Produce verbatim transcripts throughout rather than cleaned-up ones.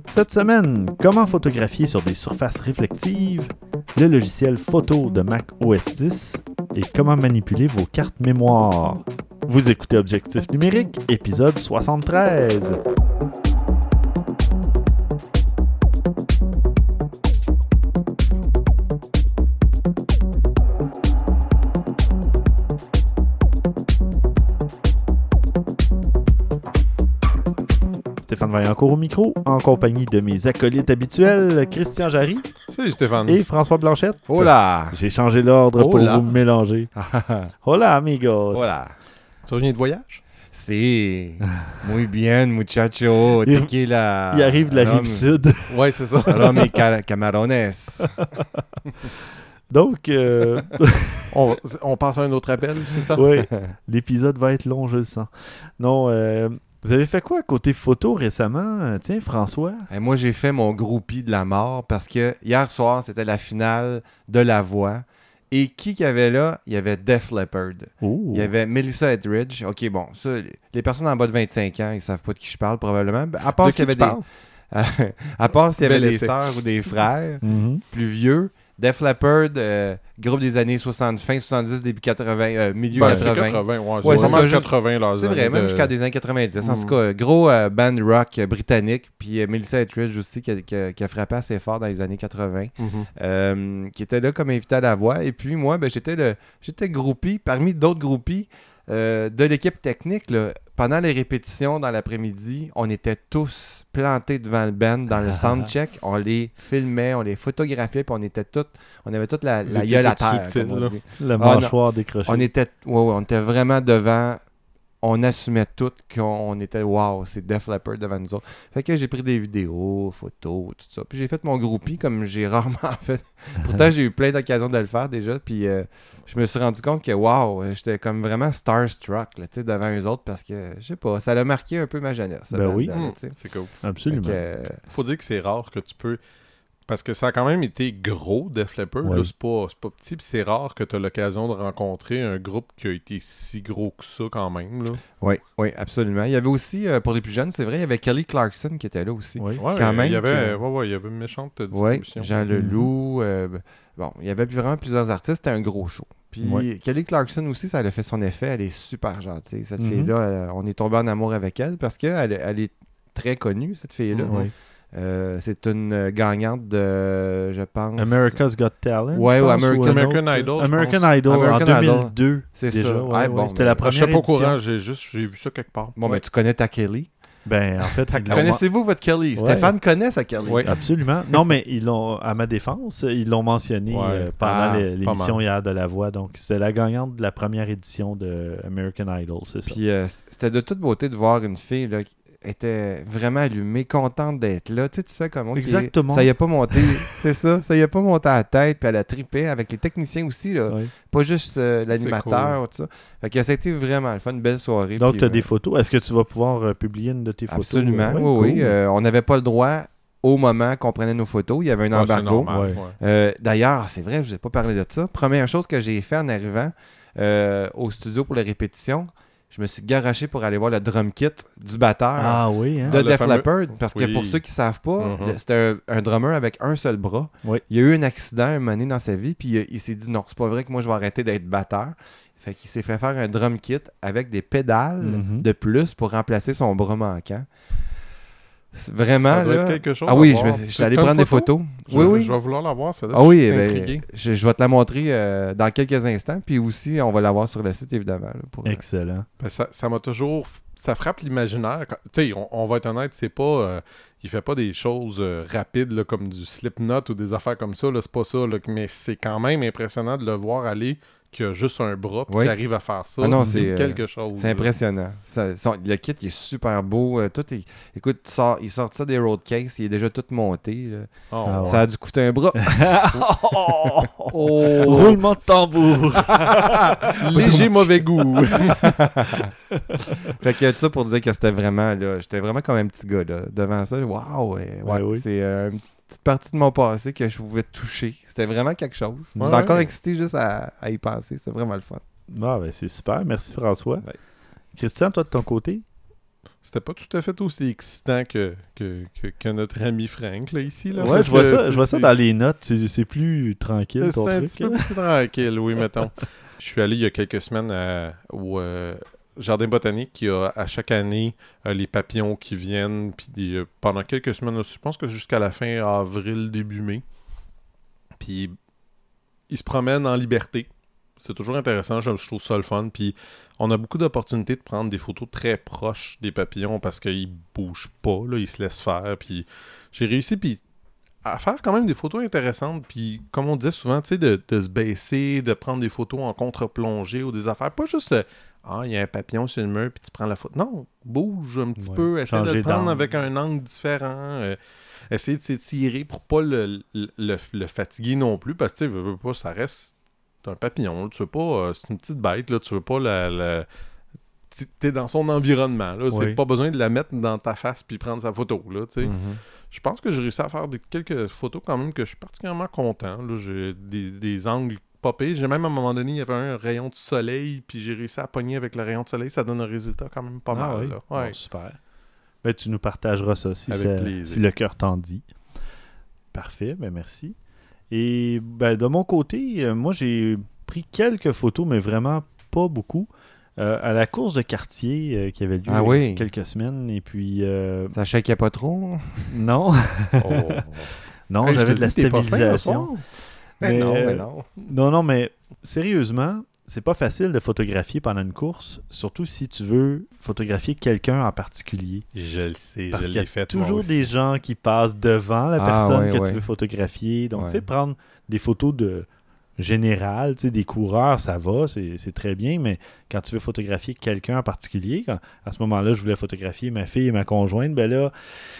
Cette semaine, comment photographier sur des surfaces réflectives, le logiciel photo de Mac O S dix et comment manipuler vos cartes mémoire. Vous écoutez Objectif numérique, épisode soixante-treize. Stéphane Vaillancourt au micro, en compagnie de mes acolytes habituels, Christian Jarry. Salut Stéphane. Et François Blanchette. Hola. J'ai changé l'ordre Hola. pour vous mélanger. Hola, amigos. Hola. Tu reviens de voyage? Si. Muy bien, muchacho. Il- Tequila. Il arrive de la rive sud. Ouais, c'est ça. Alors, mes ca- camarones. Donc, euh, on, on passe à un autre appel, c'est ça? oui, l'épisode va être long, je le sens. Non, euh, vous avez fait quoi côté photo récemment? Tiens, François. Et moi, j'ai fait mon groupie de la mort parce que hier soir, c'était la finale de La Voix. Et qui qu'il y avait là? Il y avait Def Leppard. Oh. Il y avait Melissa Etheridge. OK, bon, ça, les personnes en bas de vingt-cinq ans, ils savent pas de qui je parle probablement. À part De s'il y qui avait tu des... à part s'il y avait Bel des essai. sœurs ou des frères Mhm. plus vieux. Def Leppard, euh, groupe des années soixante, fin soixante-dix, début quatre-vingts, euh, milieu Ben, c'est quatre-vingts. quatre-vingts, ouais. C'est Ouais, c'est vraiment ça, juste- quatre-vingts, là. C'est vrai, même jusqu'à des années quatre-vingt-dix. En Mm. tout cas, gros euh, band rock euh, britannique. Puis euh, Melissa Etheridge aussi, qui a, qui a- qui a frappé assez fort dans les années quatre-vingts. euh, qui était là comme invité à la voix. Et puis moi, ben, j'étais le j'étais groupie, parmi d'autres groupies euh, de l'équipe technique. Là. Pendant les répétitions dans l'après-midi, on était tous plantés devant le band dans le soundcheck. On les filmait, on les photographiait, puis on était tous, on avait toute la, Vous la étiez gueule à tous terre. subtils, comme on là. dit. Le Ah, mâchoire décroché. On était, ouais, ouais, on était vraiment devant. On assumait tout qu'on on était wow, c'est Def Leppard devant nous autres. Fait que j'ai pris des vidéos, photos, tout ça. Puis j'ai fait mon groupie comme j'ai rarement fait. Pourtant, j'ai eu plein d'occasions de le faire déjà. Puis euh, je me suis rendu compte que wow, j'étais comme vraiment starstruck là, tu sais, devant eux autres parce que je sais pas, ça a marqué un peu ma jeunesse. ce Ben band-là, oui. là, Mm, tu sais. c'est cool. Absolument. Fait que, euh, Faut dire que c'est rare que tu peux... Parce que ça a quand même été gros, Def Leppard. Ouais. Là, c'est pas, c'est pas petit. Puis c'est rare que tu as l'occasion de rencontrer un groupe qui a été si gros que ça quand même. Là. oui, oui, absolument. Il y avait aussi, euh, pour les plus jeunes, c'est vrai, il y avait Kelly Clarkson qui était là aussi. Oui. Ouais, Quand il même y avait, que- ouais, ouais, il y avait une méchante Oui, distribution. Jean Leloup. euh, bon, il y avait vraiment plusieurs artistes. C'était un gros show. Puis Ouais. Kelly Clarkson aussi, ça a fait son effet. Elle est super gentille. Cette Mhm. fille-là, euh, on est tombé en amour avec elle parce qu'elle elle est très connue, cette fille-là. Mhm. Oui. Euh, c'est une euh, gagnante de, je pense... America's Got Talent. Ouais, je ou pense, American- ou un American autre. Idol, je American pense. Idol American en Idol. deux mille deux. C'est déjà. ça. Ouais, Ah, ouais, bon, C'était mais- la Je première sais pas au édition. courant, j'ai juste j'ai vu ça quelque part. Bon, Ouais. ben, tu connais ta Kelly. Ben, en fait, ils l'ont- Connaissez-vous votre Kelly? Ouais. Stéphane connaît sa Kelly. Ouais. Absolument. Non, mais ils l'ont, à ma défense, ils l'ont mentionné Ouais. euh, pendant Ah, l'é- pas l'émission mal. hier de La Voix. Donc, c'est la gagnante de la première édition de American Idol, c'est ça. Puis euh, c'était de toute beauté de voir une fille là, qui était vraiment allumée, contente d'être là. Tu sais, tu fais comme... ok, Exactement. Ça y a pas monté, c'est ça, ça y a pas monté à la tête, puis elle a trippé avec les techniciens aussi, là. Ouais. Pas juste euh, l'animateur, tout ça. Fait que ça a été vraiment le fun, une belle soirée. Donc, puis, tu as euh, des photos. Est-ce que tu vas pouvoir euh, publier une de tes photos? Absolument, Ouais, oui, cool. oui. Euh, on n'avait pas le droit au moment qu'on prenait nos photos. Il y avait un Ouais, c'est embargo. normal, Ouais. ouais. Euh, D'ailleurs, c'est vrai, je ne vous ai pas parlé de ça. Première chose que j'ai fait en arrivant euh, au studio pour les répétitions, je me suis garoché pour aller voir le drum kit du batteur Ah oui, hein? de Ah, le Def fameux- Leppard. Parce que Oui. pour ceux qui ne savent pas, Mhm. le- c'était un, un drummer avec un seul bras. Oui. Il y a eu un accident un moment donné dans sa vie, puis il, il s'est dit non, c'est pas vrai que moi je vais arrêter d'être batteur. Fait qu'il s'est fait faire un drum kit avec des pédales Mhm. de plus pour remplacer son bras manquant. C'est vraiment Ça doit là. être quelque chose Ah à oui, voir. je, vais- je suis allé T'as une prendre des photo? photos. Je, oui, oui. Je vais vouloir la voir, celle-là. Ah oui, je suis ben, intrigué. je, je vais te la montrer euh, dans quelques instants. Puis aussi, on va la voir sur le site, évidemment. là, pour, euh, Excellent. Ben, ça, ça m'a toujours... Ça frappe l'imaginaire. Quand- Tu sais, on, on va être honnête, c'est pas... euh, il fait pas des choses euh, rapides là, comme du Slipknot ou des affaires comme ça. Là, c'est pas ça. Là, mais c'est quand même impressionnant de le voir aller qui a juste un bras puis Oui. qui arrive à faire ça. Ah non, c'est c'est, euh, quelque chose. C'est là. impressionnant. Ça- son- le kit il est super beau. euh, tout est, écoute, il sort, il sort ça des road cases. Il est déjà tout monté. là. Oh, Ah ouais. Ça a dû coûter un bras. Oh! Roulement de tambour. Léger mauvais goût. Fait que tout ça pour dire que c'était vraiment là, j'étais vraiment comme un petit gars là, devant ça. Waouh, ouais, ouais, Ouais, oui. c'est euh, une petite partie de mon passé que je pouvais toucher. C'était vraiment quelque chose. Ouais, J'étais encore ouais. excité juste à, à y penser. C'est vraiment le fun. Ah, ben, c'est super. Merci, François. Ouais. Christian, toi, de ton côté? C'était pas tout à fait aussi excitant que, que, que, que notre ami Frank, là, ici. Là, ouais, je vois, ça, c'est, je vois ça dans les notes. C'est, c'est plus tranquille, c'est ton un truc. petit peu plus tranquille, oui, mettons. Je suis allé il y a quelques semaines à, au euh, Jardin botanique qui a à chaque année euh, les papillons qui viennent. Puis euh, pendant quelques semaines, je pense que jusqu'à la fin avril, début mai. Puis ils se promènent en liberté. C'est toujours intéressant, je trouve ça le fun. Puis on a beaucoup d'opportunités de prendre des photos très proches des papillons parce qu'ils bougent pas, là, ils se laissent faire. Puis j'ai réussi puis à faire quand même des photos intéressantes. Puis comme on disait souvent, tu sais, de, de se baisser, de prendre des photos en contre-plongée ou des affaires. Pas juste, euh, ah, il y a un papillon sur le mur puis tu prends la photo. Non, bouge un petit Ouais, peu, essaie de changer le prendre d'angle. avec un angle différent. Euh, essayer de s'étirer pour pas le, le, le, le fatiguer non plus. Parce que tu sais, veux, veux pas, ça reste... C'est un papillon, là, tu veux pas, euh, c'est une petite bête, là, tu veux pas la... la... T'es dans son environnement, là, Oui. c'est pas besoin de la mettre dans ta face puis prendre sa photo, là, tu sais. Mhm. Je pense que j'ai réussi à faire des, quelques photos quand même que je suis particulièrement content, là, j'ai des, des angles popés, j'ai même à un moment donné, il y avait un rayon de soleil, puis j'ai réussi à pogner avec le rayon de soleil, ça donne un résultat quand même pas Ah mal, oui? là. Bon, Ouais. super. Ben, tu nous partageras ça si, Avec ça- plaisir. si le cœur t'en dit. Parfait, ben merci. Et ben, de mon côté, euh, moi j'ai pris quelques photos, mais vraiment pas beaucoup, euh, à la course de quartier euh, qui avait lieu Ah il y a oui. quelques semaines. Et puis, euh, Ça shakeait pas trop? non, Oh. non, Hey, je j'avais te de la dis, t'es pas fin, stabilisation. ce soir. Mais non, euh, mais non. Non, non, mais sérieusement, c'est pas facile de photographier pendant une course, surtout si tu veux photographier quelqu'un en particulier. Je le sais, Parce je qu'il y a l'ai fait moi toujours aussi. des gens qui passent devant la Ah, personne ouais, que ouais. tu veux photographier. Donc, Ouais. tu sais, prendre des photos de générales, tu sais, des coureurs, ça va, c'est, c'est très bien, mais quand tu veux photographier quelqu'un en particulier, quand, à ce moment-là, je voulais photographier ma fille et ma conjointe, ben là,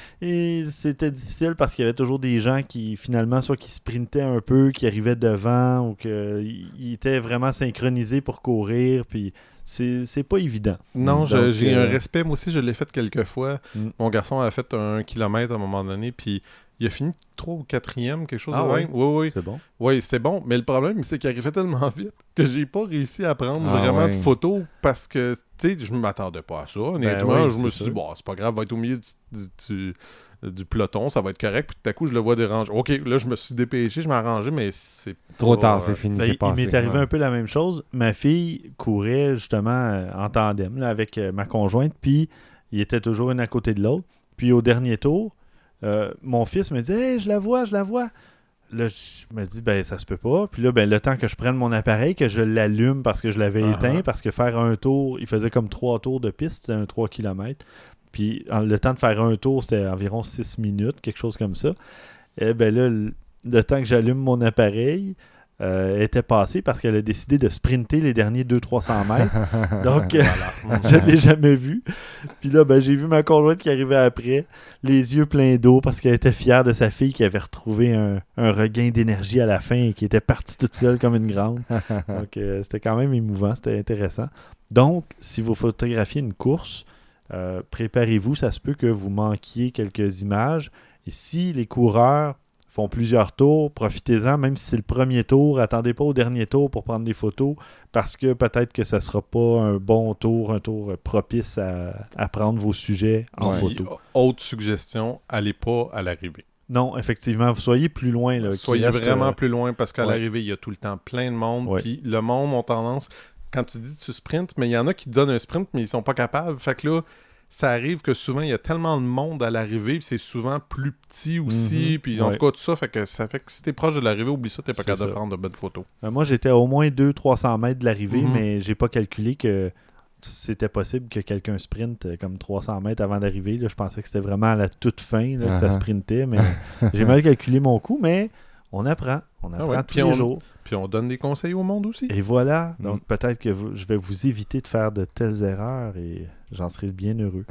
et c'était difficile parce qu'il y avait toujours des gens qui, finalement, soit qui sprintaient un peu, qui arrivaient devant, ou qu'ils étaient vraiment synchronisés pour courir, puis c'est, c'est pas évident. Non, je- Donc, j'ai euh, un respect. Moi aussi, je l'ai fait quelques fois. Mm. Mon garçon a fait un kilomètre à un moment donné, puis il a fini trois ou quatrième, quelque chose Ah de ouais? même. Oui, oui. C'est bon. Oui, c'était bon. Mais le problème, c'est qu'il arrivait tellement vite que j'ai pas réussi à prendre Ah vraiment ouais. de photos parce que, tu sais, je m'attendais pas à ça. Honnêtement, Ben oui, je me c'est suis sûr. dit, bon, c'est pas grave, va être au milieu du, du, du- du peloton, ça va être correct. Puis tout à coup, je le vois déranger. OK, là, je me suis dépêché, je m'ai arrangé, mais c'est Trop pas, tard, euh, c'est fini. Ben, c'est il passé. m'est arrivé Ouais. un peu la même chose. Ma fille courait justement euh, en tandem là, avec euh, ma conjointe, puis il était toujours une à côté de l'autre. Puis au dernier tour, euh, mon fils me dit Hey, je la vois, je la vois. Là, je me dis ben ça se peut pas. Puis là, ben le temps que je prenne mon appareil, que je l'allume parce que je l'avais Uh-huh. éteint, parce que faire un tour, il faisait comme trois tours de piste, c'était un trois kilomètres. Puis en- le temps de faire un tour, c'était environ six minutes, quelque chose comme ça. Et ben là, le, le temps que j'allume mon appareil, euh, elle était passée parce qu'elle a décidé de sprinter les derniers deux cents à trois cents mètres. Donc, euh, je ne l'ai jamais vue. Puis là, ben, j'ai vu ma conjointe qui arrivait après, les yeux pleins d'eau parce qu'elle était fière de sa fille qui avait retrouvé un, un regain d'énergie à la fin et qui était partie toute seule comme une grande. Donc, euh, c'était quand même émouvant, c'était intéressant. Donc, si vous photographiez une course, euh, préparez-vous, ça se peut que vous manquiez quelques images. Et si les coureurs font plusieurs tours, profitez-en, même si c'est le premier tour, attendez pas au dernier tour pour prendre des photos, parce que peut-être que ça ne sera pas un bon tour, un tour propice à, à prendre vos sujets en Ouais. photo. Puis, autre suggestion, allez pas à l'arrivée. Non, effectivement, vous soyez plus loin. Là, qu'il Soyez reste, vraiment euh, plus loin parce qu'à ouais. l'arrivée, il y a tout le temps plein de monde. Ouais. Puis le monde ont tendance, quand tu dis tu sprintes, mais il y en a qui te donnent un sprint, mais ils sont pas capables. Fait que là, ça arrive que souvent, il y a tellement de monde à l'arrivée, puis c'est souvent plus petit aussi. Mhm. Puis en Ouais. tout cas, tout ça fait que ça fait que si t'es proche de l'arrivée, oublie ça, t'es pas C'est capable de ça. prendre de bonnes photos. Euh, moi, j'étais à au moins deux cents à trois cents mètres de l'arrivée, Mhm. mais j'ai pas calculé que c'était possible que quelqu'un sprinte euh, comme trois cents mètres avant d'arriver. Là, je pensais que c'était vraiment à la toute fin là, que ça Uh-huh. sprintait, mais j'ai mal calculé mon coup, mais on apprend. On apprend ouais. tous Puis les on- jours. Puis on donne des conseils au monde aussi. Et voilà. Mm. Donc peut-être que vous- je vais vous éviter de faire de telles erreurs et j'en serai bien heureux.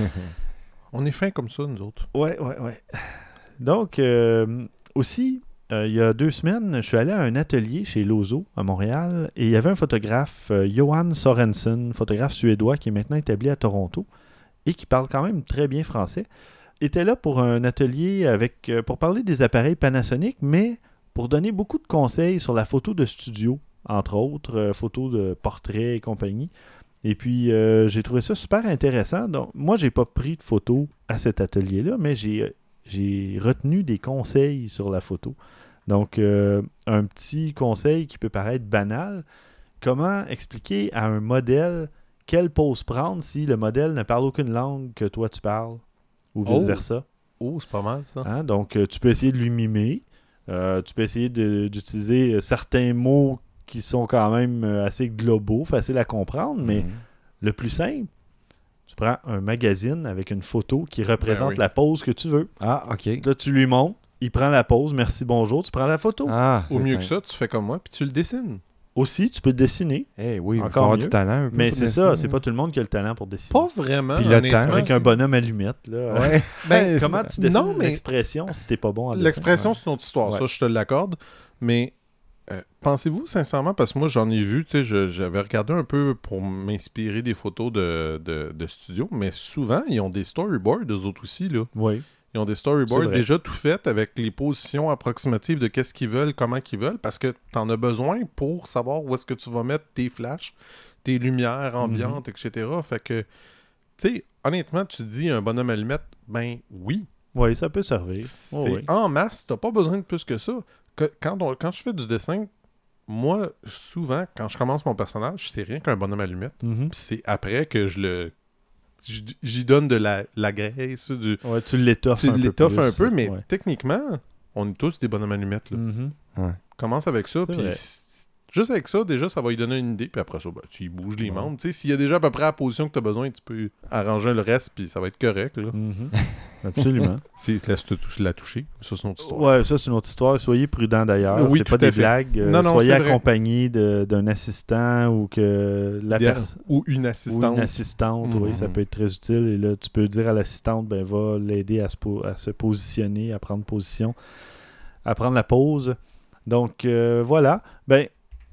On est fin comme ça, nous autres. Ouais, ouais, ouais. Donc, euh, aussi, euh, il y a deux semaines, je suis allé à un atelier chez Lozo, à Montréal, et il y avait un photographe, euh, Johan Sorensen, photographe suédois qui est maintenant établi à Toronto, et qui parle quand même très bien français. Il était là pour un atelier avec, euh, pour parler des appareils Panasonic, mais pour donner beaucoup de conseils sur la photo de studio, entre autres, euh, photos de portraits et compagnie. Et puis, euh, j'ai trouvé ça super intéressant. Donc, moi, j'ai pas pris de photos à cet atelier-là, mais j'ai, j'ai retenu des conseils sur la photo. Donc, euh, un petit conseil qui peut paraître banal. Comment expliquer à un modèle quelle pose prendre si le modèle ne parle aucune langue que toi tu parles ou vice-versa? Oh, oh c'est pas mal ça. Hein? Donc, euh, tu peux essayer de lui mimer. Euh, tu peux essayer de, d'utiliser certains mots qui sont quand même assez globaux, faciles à comprendre, mais Mhm. le plus simple, tu prends un magazine avec une photo qui représente Ben oui. la pose que tu veux. Ah, OK. Là, tu lui montres, il prend la pose, merci, bonjour, tu prends la photo. Ah, Au c'est mieux que simple. ça, tu fais comme moi, puis tu le dessines. Aussi, tu peux dessiner, Eh oui, il faut Encore avoir mieux. du talent un peu. mais pour c'est dessiner. ça, c'est pas tout le monde qui a le talent pour dessiner. Pas vraiment, Puis le honnêtement, temps, Avec c'est- un bonhomme allumette, là. Ouais. Ben, comment tu dessines Non, mais- l'expression si t'es pas bon en dessin? L'expression, c'est une autre histoire, Ouais. ça, je te l'accorde. Mais euh, pensez-vous sincèrement, parce que moi, j'en ai vu, tu sais, je- j'avais regardé un peu pour m'inspirer des photos de, de, de studio, mais souvent, ils ont des storyboards, eux autres aussi, là. Oui. Ils ont des C'est storyboards vrai. déjà tout faits avec les positions approximatives de qu'est-ce qu'ils veulent, comment qu'ils veulent, parce que t'en as besoin pour savoir où est-ce que tu vas mettre tes flashs, tes lumières ambiantes, et cetera. Fait que, tu sais, honnêtement, tu dis un bonhomme allumette, ben oui, Oui, ça peut servir. c'est Oh, oui. en masse, t'as pas besoin de plus que ça. Que, quand, on- quand je fais du dessin, moi, souvent, quand je commence mon personnage, c'est rien qu'un bonhomme allumette. Mhm. Puis c'est après que je le... j- J'y donne de la, la graisse, du... Ouais, tu l'étoffes Tu un peu l'étoffes plus, un peu, mais ouais. techniquement, on est tous des bonhommes allumettes. Là. Mhm. Commence avec ça, C'est puis vrai. c- juste avec ça, déjà, ça va lui donner une idée, puis après ça, ben, tu y bouges les Ouais. membres. Tu sais, s'il y a déjà à peu près la position que tu as besoin, tu peux arranger le reste, puis ça va être correct. Là. Mhm. Absolument. Si tu laisses te tou- la toucher, ça, c'est une autre histoire. Ouais, ça c'est une autre histoire. Soyez prudents d'ailleurs. Oui, c'est tout pas à des fait. blagues. Euh, Non, non, soyez c'est vrai. accompagné de- d'un assistant ou que la Idéal- personne. Ou une Ou assistante. une assistante, oui, Mhm. ça peut être très utile. Et là, tu peux dire à l'assistante, ben, va l'aider à se, po- à se positionner, à prendre position, à prendre la pause. Donc, euh, voilà. Ben,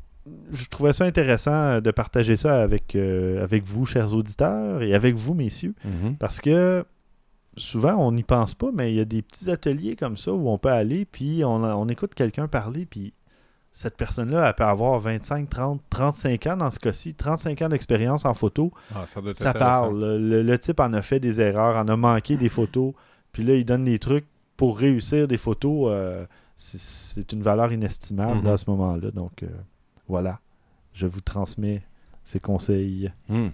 je trouvais ça intéressant de partager ça avec, euh, avec vous, chers auditeurs, et avec vous, messieurs, Mhm. parce que souvent, on n'y pense pas, mais il y a des petits ateliers comme ça où on peut aller, puis on, on écoute quelqu'un parler, puis cette personne-là, elle peut avoir vingt-cinq, trente, trente-cinq ans dans ce cas-ci, trente-cinq ans d'expérience en photo. Ah, ça doit être Ça intéressant. parle. Le, le type en a fait des erreurs, en a manqué des photos, puis là, il donne des trucs pour réussir des photos. euh, c'est, c'est une valeur inestimable Mhm. là, à ce moment-là. Donc, euh, voilà. Je vous transmets ces conseils. Hmm.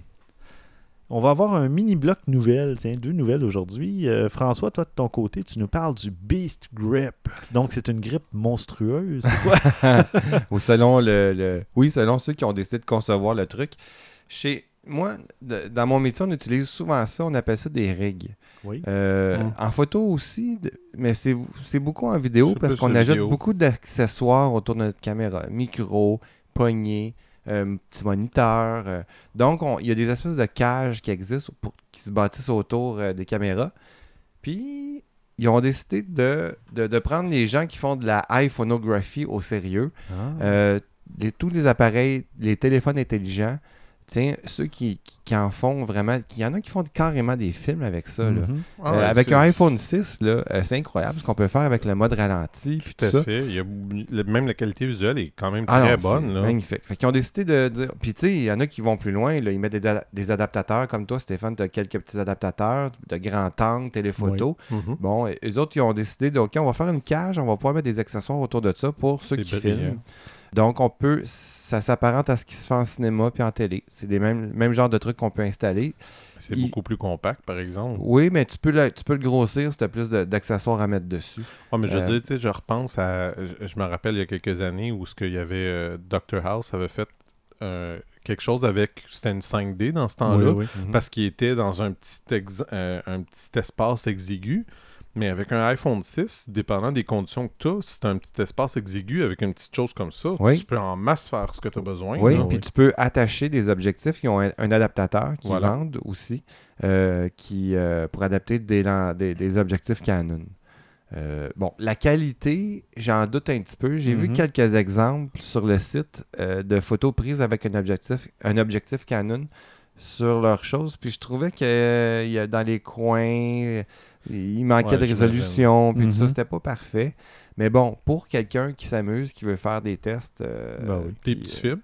On va avoir un mini-bloc nouvelles. Tiens, deux nouvelles aujourd'hui. Euh, François, toi, de ton côté, tu nous parles du Beast Grip. Donc, c'est une grippe monstrueuse. C'est quoi? Ou selon le, le- Oui, selon ceux qui ont décidé de concevoir le truc. Chez moi, de- dans mon métier, on utilise souvent ça. On appelle ça des rigs. Oui. Euh, Mm. En photo aussi, de- mais c'est c'est beaucoup en vidéo C'est parce plus qu'on la ajoute vidéo. beaucoup d'accessoires autour de notre caméra. Micro, poignée, euh, petit moniteur. euh. Donc, on- il y a des espèces de cages qui existent, pour, qui se bâtissent autour euh, des caméras. Puis, ils ont décidé de, de, de prendre les gens qui font de la iPhonographie au sérieux. Ah. Euh, les- tous les appareils, les téléphones intelligents, tiens, ceux qui, qui, qui en font vraiment, il y en a qui font carrément des films avec ça. Là. Mhm. Ah, Euh, ouais, avec c'est- un iPhone six, là, euh, c'est incroyable ce qu'on peut faire avec le mode ralenti. Puis Tout à tout ça. fait. Il y a, le- même la qualité visuelle est quand même Ah très non, bonne. c'est Là. magnifique. Fait qu'ils ont décidé de dire. Puis tu sais, il y en a qui vont plus loin. Là, ils mettent des, da- des adaptateurs comme toi, Stéphane. Tu as quelques petits adaptateurs de grand angle, téléphoto. Mhm. Bon, et eux autres, ils ont décidé de OK, on va faire une cage, on va pouvoir mettre des accessoires autour de ça pour ceux C'est qui brillant. filment. Donc, on peut, ça s'apparente à ce qui se fait en cinéma puis en télé. C'est les mêmes, mêmes genres de trucs qu'on peut installer. C'est Il- beaucoup plus compact, par exemple. Oui, mais tu peux le, tu peux le grossir si tu as plus de- d'accessoires à mettre dessus. Ah, mais je veux Euh, dire, tu sais, je repense à. Je, je me rappelle il y a quelques années où ce qu'il y avait. euh, docteur House avait fait euh, quelque chose avec. C'était une cinq D dans ce temps-là. Oui, oui. Parce qu'il était dans un petit, ex- euh, un petit espace exigu. Mais avec un iPhone six, dépendant des conditions que tu as, si tu as un petit espace exigu avec une petite chose comme ça, Oui. tu peux en masse faire ce que tu as besoin. Oui, là. puis oui. tu peux attacher des objectifs. Ils ont un, un adaptateur qui Voilà. vendent aussi euh, qui, euh, pour adapter des, lan- des, des objectifs Canon. Euh, bon, la qualité, j'en doute un petit peu. J'ai vu Mhm. quelques exemples sur le site euh, de photos prises avec un objectif, un objectif Canon sur leurs choses. Puis je trouvais que euh, il y a dans les coins, il manquait Ouais, de j'imagine. résolution. Puis tout ça, Mhm. c'était pas parfait. Mais bon, pour quelqu'un qui s'amuse, qui veut faire des tests, euh, Ben oui. Des puis, petits euh, films.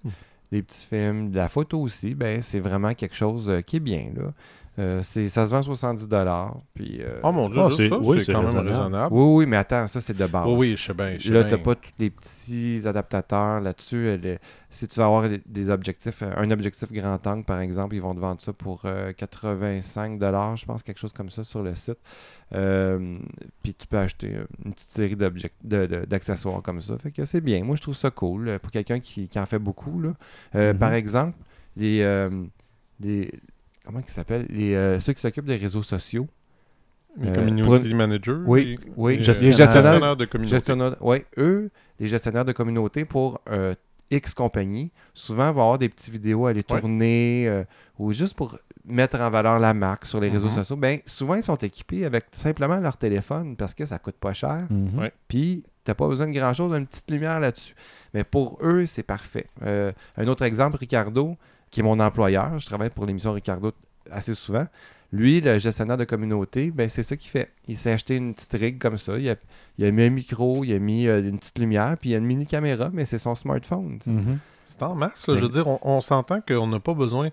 des petits films, de la photo aussi, ben c'est vraiment quelque chose euh, qui est bien, là. Euh, c'est, ça se vend soixante-dix dollars. Puis, euh, Oh mon Dieu, Ah, juste c'est- ça, oui, c'est c'est quand même raisonnable. raisonnable. oui, oui, mais attends, ça, c'est de base. Oui, oui, je sais bien. je sais Là, bien. tu n'as pas tous les petits adaptateurs là-dessus. Euh, le- si tu veux avoir les- des objectifs, euh, un objectif grand angle, par exemple, ils vont te vendre ça pour euh, quatre-vingt-cinq dollars, je pense, quelque chose comme ça sur le site. Euh, puis tu peux acheter une petite série d'object- de- de- d'accessoires comme ça. Fait que c'est bien. Moi, je trouve ça cool euh, pour quelqu'un qui, qui en fait beaucoup. Là. Euh, Mhm. Par exemple, les, euh, les comment ils s'appellent les, euh, ceux qui s'occupent des réseaux sociaux. Les Euh, community pour- managers. Oui, les- oui. les, Gestionnaires. euh, gestionnaires de communauté. Gestionnaires, oui, eux, les gestionnaires de communauté pour euh, X compagnie, souvent vont avoir des petites vidéos à aller Ouais. tourner euh, ou juste pour mettre en valeur la marque sur les réseaux Mhm. sociaux. Ben, souvent, ils sont équipés avec simplement leur téléphone parce que ça coûte pas cher. Mhm. Ouais. Puis, tu n'as pas besoin de grand-chose, une petite lumière là-dessus. Mais pour eux, c'est parfait. Euh, un autre exemple, Ricardo, qui est mon employeur, je travaille pour l'émission Ricardo assez souvent. Lui, le gestionnaire de communauté, ben c'est ça qu'il fait. Il s'est acheté une petite rig comme ça. Il a, il a mis un micro, il a mis euh, une petite lumière, puis il a une mini caméra, mais c'est son smartphone. tu sais. Mhm. C'est en masse. Là. Mais- Je veux dire, on, on s'entend qu'on n'a pas besoin...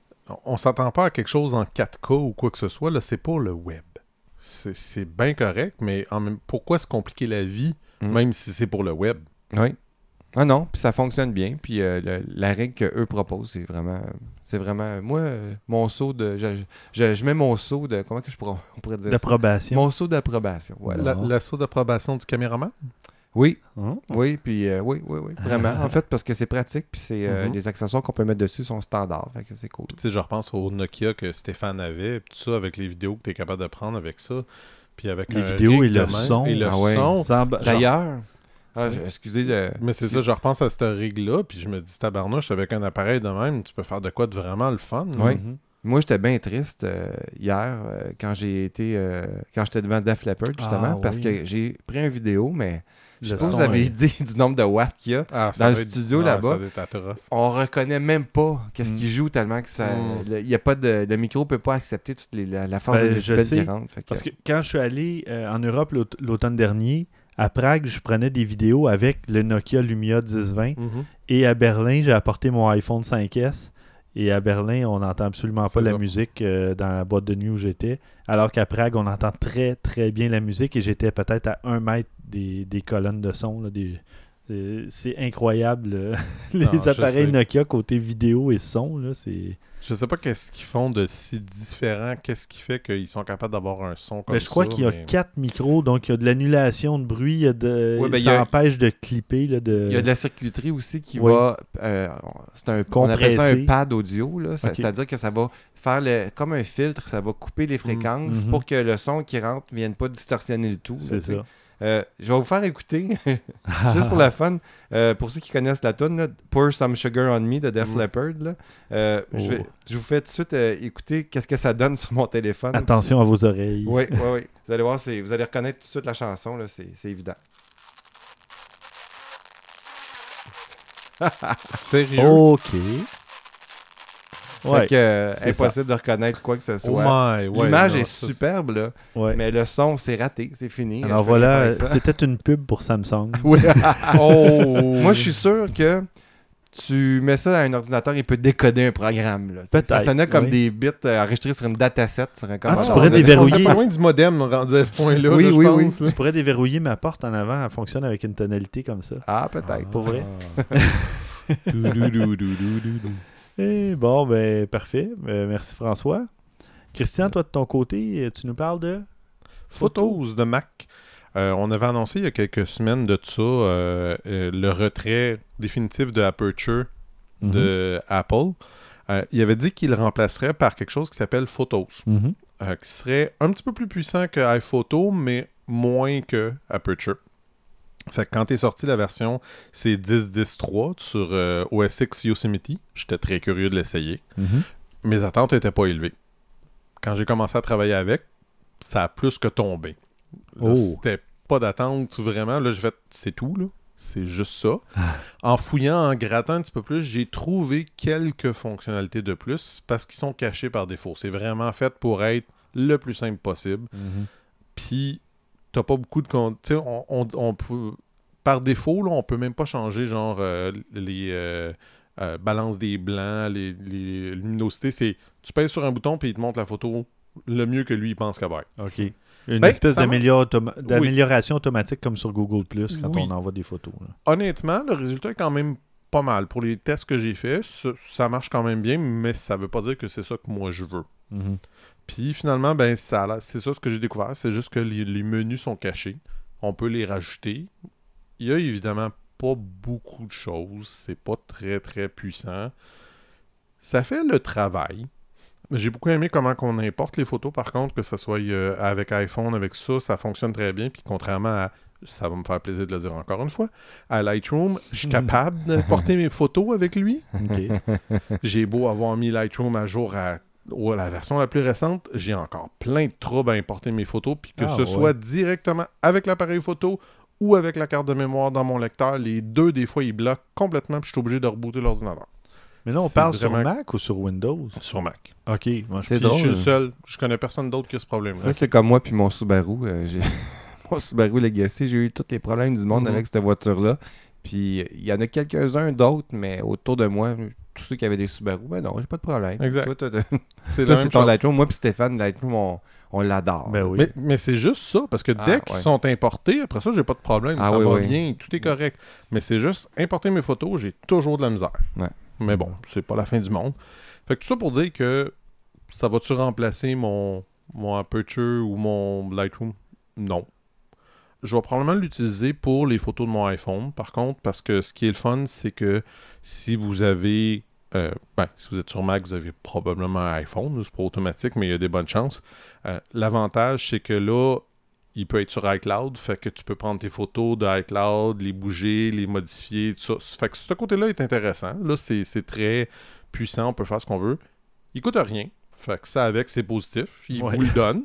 On s'entend pas à quelque chose en quatre K ou quoi que ce soit. Là, c'est pour le web. C'est, c'est bien correct, mais en même... pourquoi se compliquer la vie, Mm. même si c'est pour le web? Oui. Ah non, puis ça fonctionne bien. Puis euh, le- la règle qu'eux proposent, c'est vraiment. C'est vraiment. Moi, euh, mon saut de. Je, je, je mets mon saut de. Comment que je pourrais, on pourrait dire ça? D'approbation. Mon saut d'approbation. Voilà. La- Ah. L'assaut d'approbation du caméraman? Oui, Hein? oui, puis euh, oui, oui, oui. Vraiment. En fait, parce que c'est pratique, puis c'est euh, Mhm. les accessoires qu'on peut mettre dessus sont standards. Fait que c'est cool. Tu sais, je repense au Nokia que Stéphane avait, puis tout ça, avec les vidéos que tu es capable de prendre avec ça. Puis avec Les un vidéos rig et de le même, son. Et le Ah ouais. son. Sans ba- D'ailleurs. Ah, je- excusez. le- Mais c'est ça, je repense à cette rig-là, puis je me dis, tabarnouche, avec un appareil de même, tu peux faire de quoi de vraiment le fun. là. Ouais. Mhm. Moi, j'étais bien triste euh, hier euh, quand j'ai été. euh, quand j'étais devant Def Leppard, justement, Ah, parce oui. que j'ai pris une vidéo, mais. Je sais Le pas si son vous avez est- idée du nombre de watts qu'il y a. Ah, ça Dans le doit être- studio, ah, là-bas. Ça doit être atroce. On reconnaît même pas qu'est-ce Mm. qu'il joue tellement que ça. Mm. Le, y a pas de, le micro peut pas accepter toute les- la, la force Ben, de je décibels sais, qui rentre. Fait que- Parce que quand je suis allé euh, en Europe l'aut- l'automne dernier, à Prague, je prenais des vidéos avec le Nokia Lumia dix vingt. Mhm. Et à Berlin, j'ai apporté mon iPhone cinq S. Et à Berlin, on n'entend absolument pas C'est la ça. musique euh, dans la boîte de nuit où j'étais. Alors qu'à Prague, on entend très, très bien la musique. Et j'étais peut-être à un mètre des, des colonnes de son. Là, des, euh, c'est incroyable. euh, les Non, je appareils sais. Nokia côté vidéo et son. Là, c'est... Je sais pas qu'est-ce qu'ils font de si différent, qu'est-ce qui fait qu'ils sont capables d'avoir un son comme Mais ça. je crois qu'il y a mais- quatre micros, donc il y a de l'annulation de bruit, il y a de... Ouais, ben, il y ça a- empêche de clipper. Là, de... Il y a de la circuiterie aussi qui Oui. va. euh, c'est un, on appelle ça un Compressé. pad audio. Là. Ça- Ok. C'est-à-dire que ça va faire le, comme un filtre, ça va couper les fréquences Mhm. pour que le son qui rentre ne vienne pas distorsionner le tout. là, C'est tu sais. ça. Euh, je vais vous faire écouter, juste pour la fun, euh, pour ceux qui connaissent la tune, Pour Some Sugar on Me de Def Mm. Leppard. Là. Euh, je, vais- Oh. je vous fais tout de suite euh, écouter qu'est-ce que ça donne sur mon téléphone. Attention à vos oreilles. Oui, oui, oui. Vous allez voir, c'est- vous allez reconnaître tout de suite la chanson, là, c'est c'est évident. Sérieux? OK. Fait Ouais, que, euh, c'est impossible de reconnaître quoi que ce Oh soit. my, ouais, L'image non, est ça, superbe, là, ouais. mais le son, c'est raté, c'est fini. Alors Je peux rien voilà, faire avec ça. c'était une pub pour Samsung. Oui. Oh! Moi, je suis sûr que tu mets ça à un ordinateur, il peut décoder un programme. Là. Peut-être, Ça sonnait comme oui. des bits euh, enregistrés sur une dataset. Sur un tu commandeur. pourrais on est- déverrouiller. On est pas loin du modem rendu à ce point-là, Oui, là, je oui, pense, oui. là. Tu pourrais déverrouiller ma porte en avant, elle fonctionne avec une tonalité comme ça. Ah, peut-être. Pour vrai? Ah. Doudoudoudoudoudou. Et bon, ben parfait. Euh, merci François. Christian, toi de ton côté, tu nous parles de... Photos de Mac. Euh, on avait annoncé il y a quelques semaines de ça euh, euh, le retrait définitif de Aperture Mhm. de Apple. Euh, il avait dit qu'il le remplacerait par quelque chose qui s'appelle Photos, Mhm. euh, qui serait un petit peu plus puissant que iPhoto, mais moins que Aperture. Fait que quand est sortie la version, c'est dix point dix point trois sur euh, O S X Yosemite. J'étais très curieux de l'essayer. Mhm. Mes attentes n'étaient pas élevées. Quand j'ai commencé à travailler avec, ça a plus que tombé. Là, Oh. C'était pas d'attente vraiment. Là, j'ai fait, c'est tout, là. C'est juste ça. En fouillant, en grattant un petit peu plus, j'ai trouvé quelques fonctionnalités de plus parce qu'ils sont cachés par défaut. C'est vraiment fait pour être le plus simple possible. Mhm. Puis, t'as pas beaucoup de... con- Tu sais, on, on, on peut... Par défaut, là, on peut même pas changer, genre, euh, les... euh, euh, balance des blancs, les, les luminosités. C'est, tu pèses sur un bouton puis il te montre la photo le mieux que lui il pense qu'elle va être. OK. Une Ben, espèce ça d'amélior- automa- Oui. d'amélioration automatique comme sur Google Plus quand Oui. on envoie des photos. Là. Honnêtement, le résultat est quand même pas mal. Pour les tests que j'ai faits, ça, ça marche quand même bien, mais ça veut pas dire que c'est ça que moi je veux. Mhm. Puis finalement, ben ça, a l'air- c'est ça ce que j'ai découvert. C'est juste que les, les menus sont cachés. On peut les rajouter. Il y a évidemment pas beaucoup de choses. C'est pas très très puissant. Ça fait le travail. J'ai beaucoup aimé comment on importe les photos, par contre, que ce soit euh, avec iPhone, avec ça, ça fonctionne très bien. Puis contrairement à, ça va me faire plaisir de le dire encore une fois, à Lightroom, je suis capable d'importer mes photos avec lui. OK. J'ai beau avoir mis Lightroom à jour à, ou à la version la plus récente, j'ai encore plein de troubles à importer mes photos, puis que Ah, ce ouais. soit directement avec l'appareil photo ou avec la carte de mémoire dans mon lecteur, les deux, des fois, ils bloquent complètement, puis je suis obligé de rebooter l'ordinateur. Mais là, on C'est parle vraiment- sur Mac ou sur Windows? Sur Mac. OK. Moi, je... C'est Puis drôle. je suis le seul. Je connais personne d'autre qui a ce problème-là. Ça, c'est comme moi puis mon Subaru. euh, j'ai... mon Subaru Legacy, j'ai eu tous les problèmes du monde Mhm. avec cette voiture-là. Puis il y en a quelques-uns d'autres, mais autour de moi, tous ceux qui avaient des Subaru, ben non, j'ai pas de problème. Exact. Toi, toi, toi- C'est toi, la c'est même ton chose. Lightroom. Moi puis Stéphane, Lightroom, on, on l'adore. Ben oui. Mais, mais c'est juste ça, parce que dès Ah, qu'ils ouais. sont importés, après ça, j'ai pas de problème. Ah ça oui, va oui. bien, tout est correct. Mais c'est juste, importer mes photos, j'ai toujours de la misère. Ouais. Mais bon, c'est pas la fin du monde. Fait que tout ça pour dire que ça va-tu remplacer mon, mon Aperture ou mon Lightroom? Non. Je vais probablement l'utiliser pour les photos de mon iPhone, par contre, parce que ce qui est le fun, c'est que si vous avez... euh, ben, si vous êtes sur Mac, vous avez probablement un iPhone, c'est pas automatique, mais il y a des bonnes chances. Euh, l'avantage, c'est que là, il peut être sur iCloud, fait que tu peux prendre tes photos de iCloud, les bouger, les modifier, tout ça. Fait que ce côté-là est intéressant. Là, c'est, c'est très puissant, on peut faire ce qu'on veut. Il coûte rien, fait que ça avec, c'est positif. Il Ouais. vous le donne.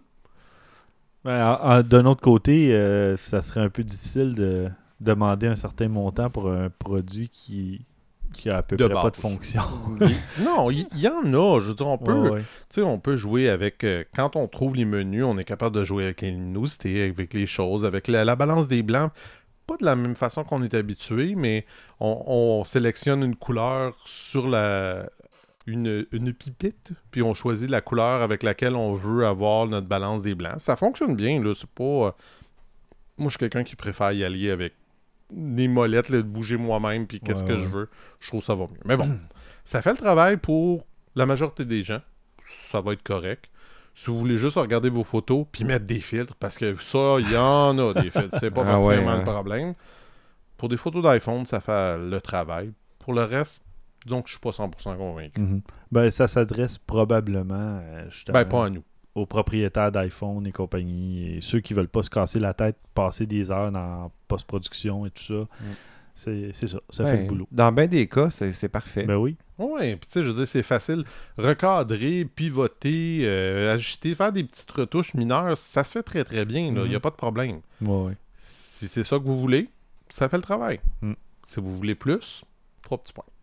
Ben, en- en- d'un autre côté, euh, ça serait un peu difficile de demander un certain montant pour un produit qui, qui a à peu De près pas de base. fonction. Non, il y, y en a. Je veux dire, on peut, Ouais, ouais. tu sais, on peut jouer avec... euh, quand on trouve les menus, on est capable de jouer avec les luminosités, avec les choses, avec la, la balance des blancs. Pas de la même façon qu'on est habitué, mais on, on sélectionne une couleur sur la... Une, une pipette, puis on choisit la couleur avec laquelle on veut avoir notre balance des blancs. Ça fonctionne bien, là. C'est pas... euh, Moi, je suis quelqu'un qui préfère y aller avec des molettes, là, de bouger moi-même, puis qu'est-ce Ouais, que ouais. je veux. Je trouve que ça va mieux. Mais bon, ça fait le travail pour la majorité des gens. Ça va être correct. Si vous voulez juste regarder vos photos, puis mettre des filtres, parce que ça, il y en a des filtres. C'est pas Ah particulièrement ouais, le hein. problème. Pour des photos d'iPhone, ça fait le travail. Pour le reste, disons que je suis pas cent pour cent convaincu. Mhm. Ben, ça s'adresse probablement euh, justement Ben, pas à nous. aux propriétaires d'iPhone et compagnie, et ceux qui veulent pas se casser la tête, passer des heures dans post-production et tout ça. C'est, c'est ça, ça fait Ouais, le boulot. Dans bien des cas, c'est, c'est parfait. Ben oui. Oui, puis tu sais, je veux dire, c'est facile. Recadrer, pivoter, euh, ajuster, faire des petites retouches mineures, ça se fait très très bien, là. Il n'y a Mhm. pas de problème. Ouais, ouais. Si c'est ça que vous voulez, ça fait le travail. Mm. Si vous voulez plus, trois petits points.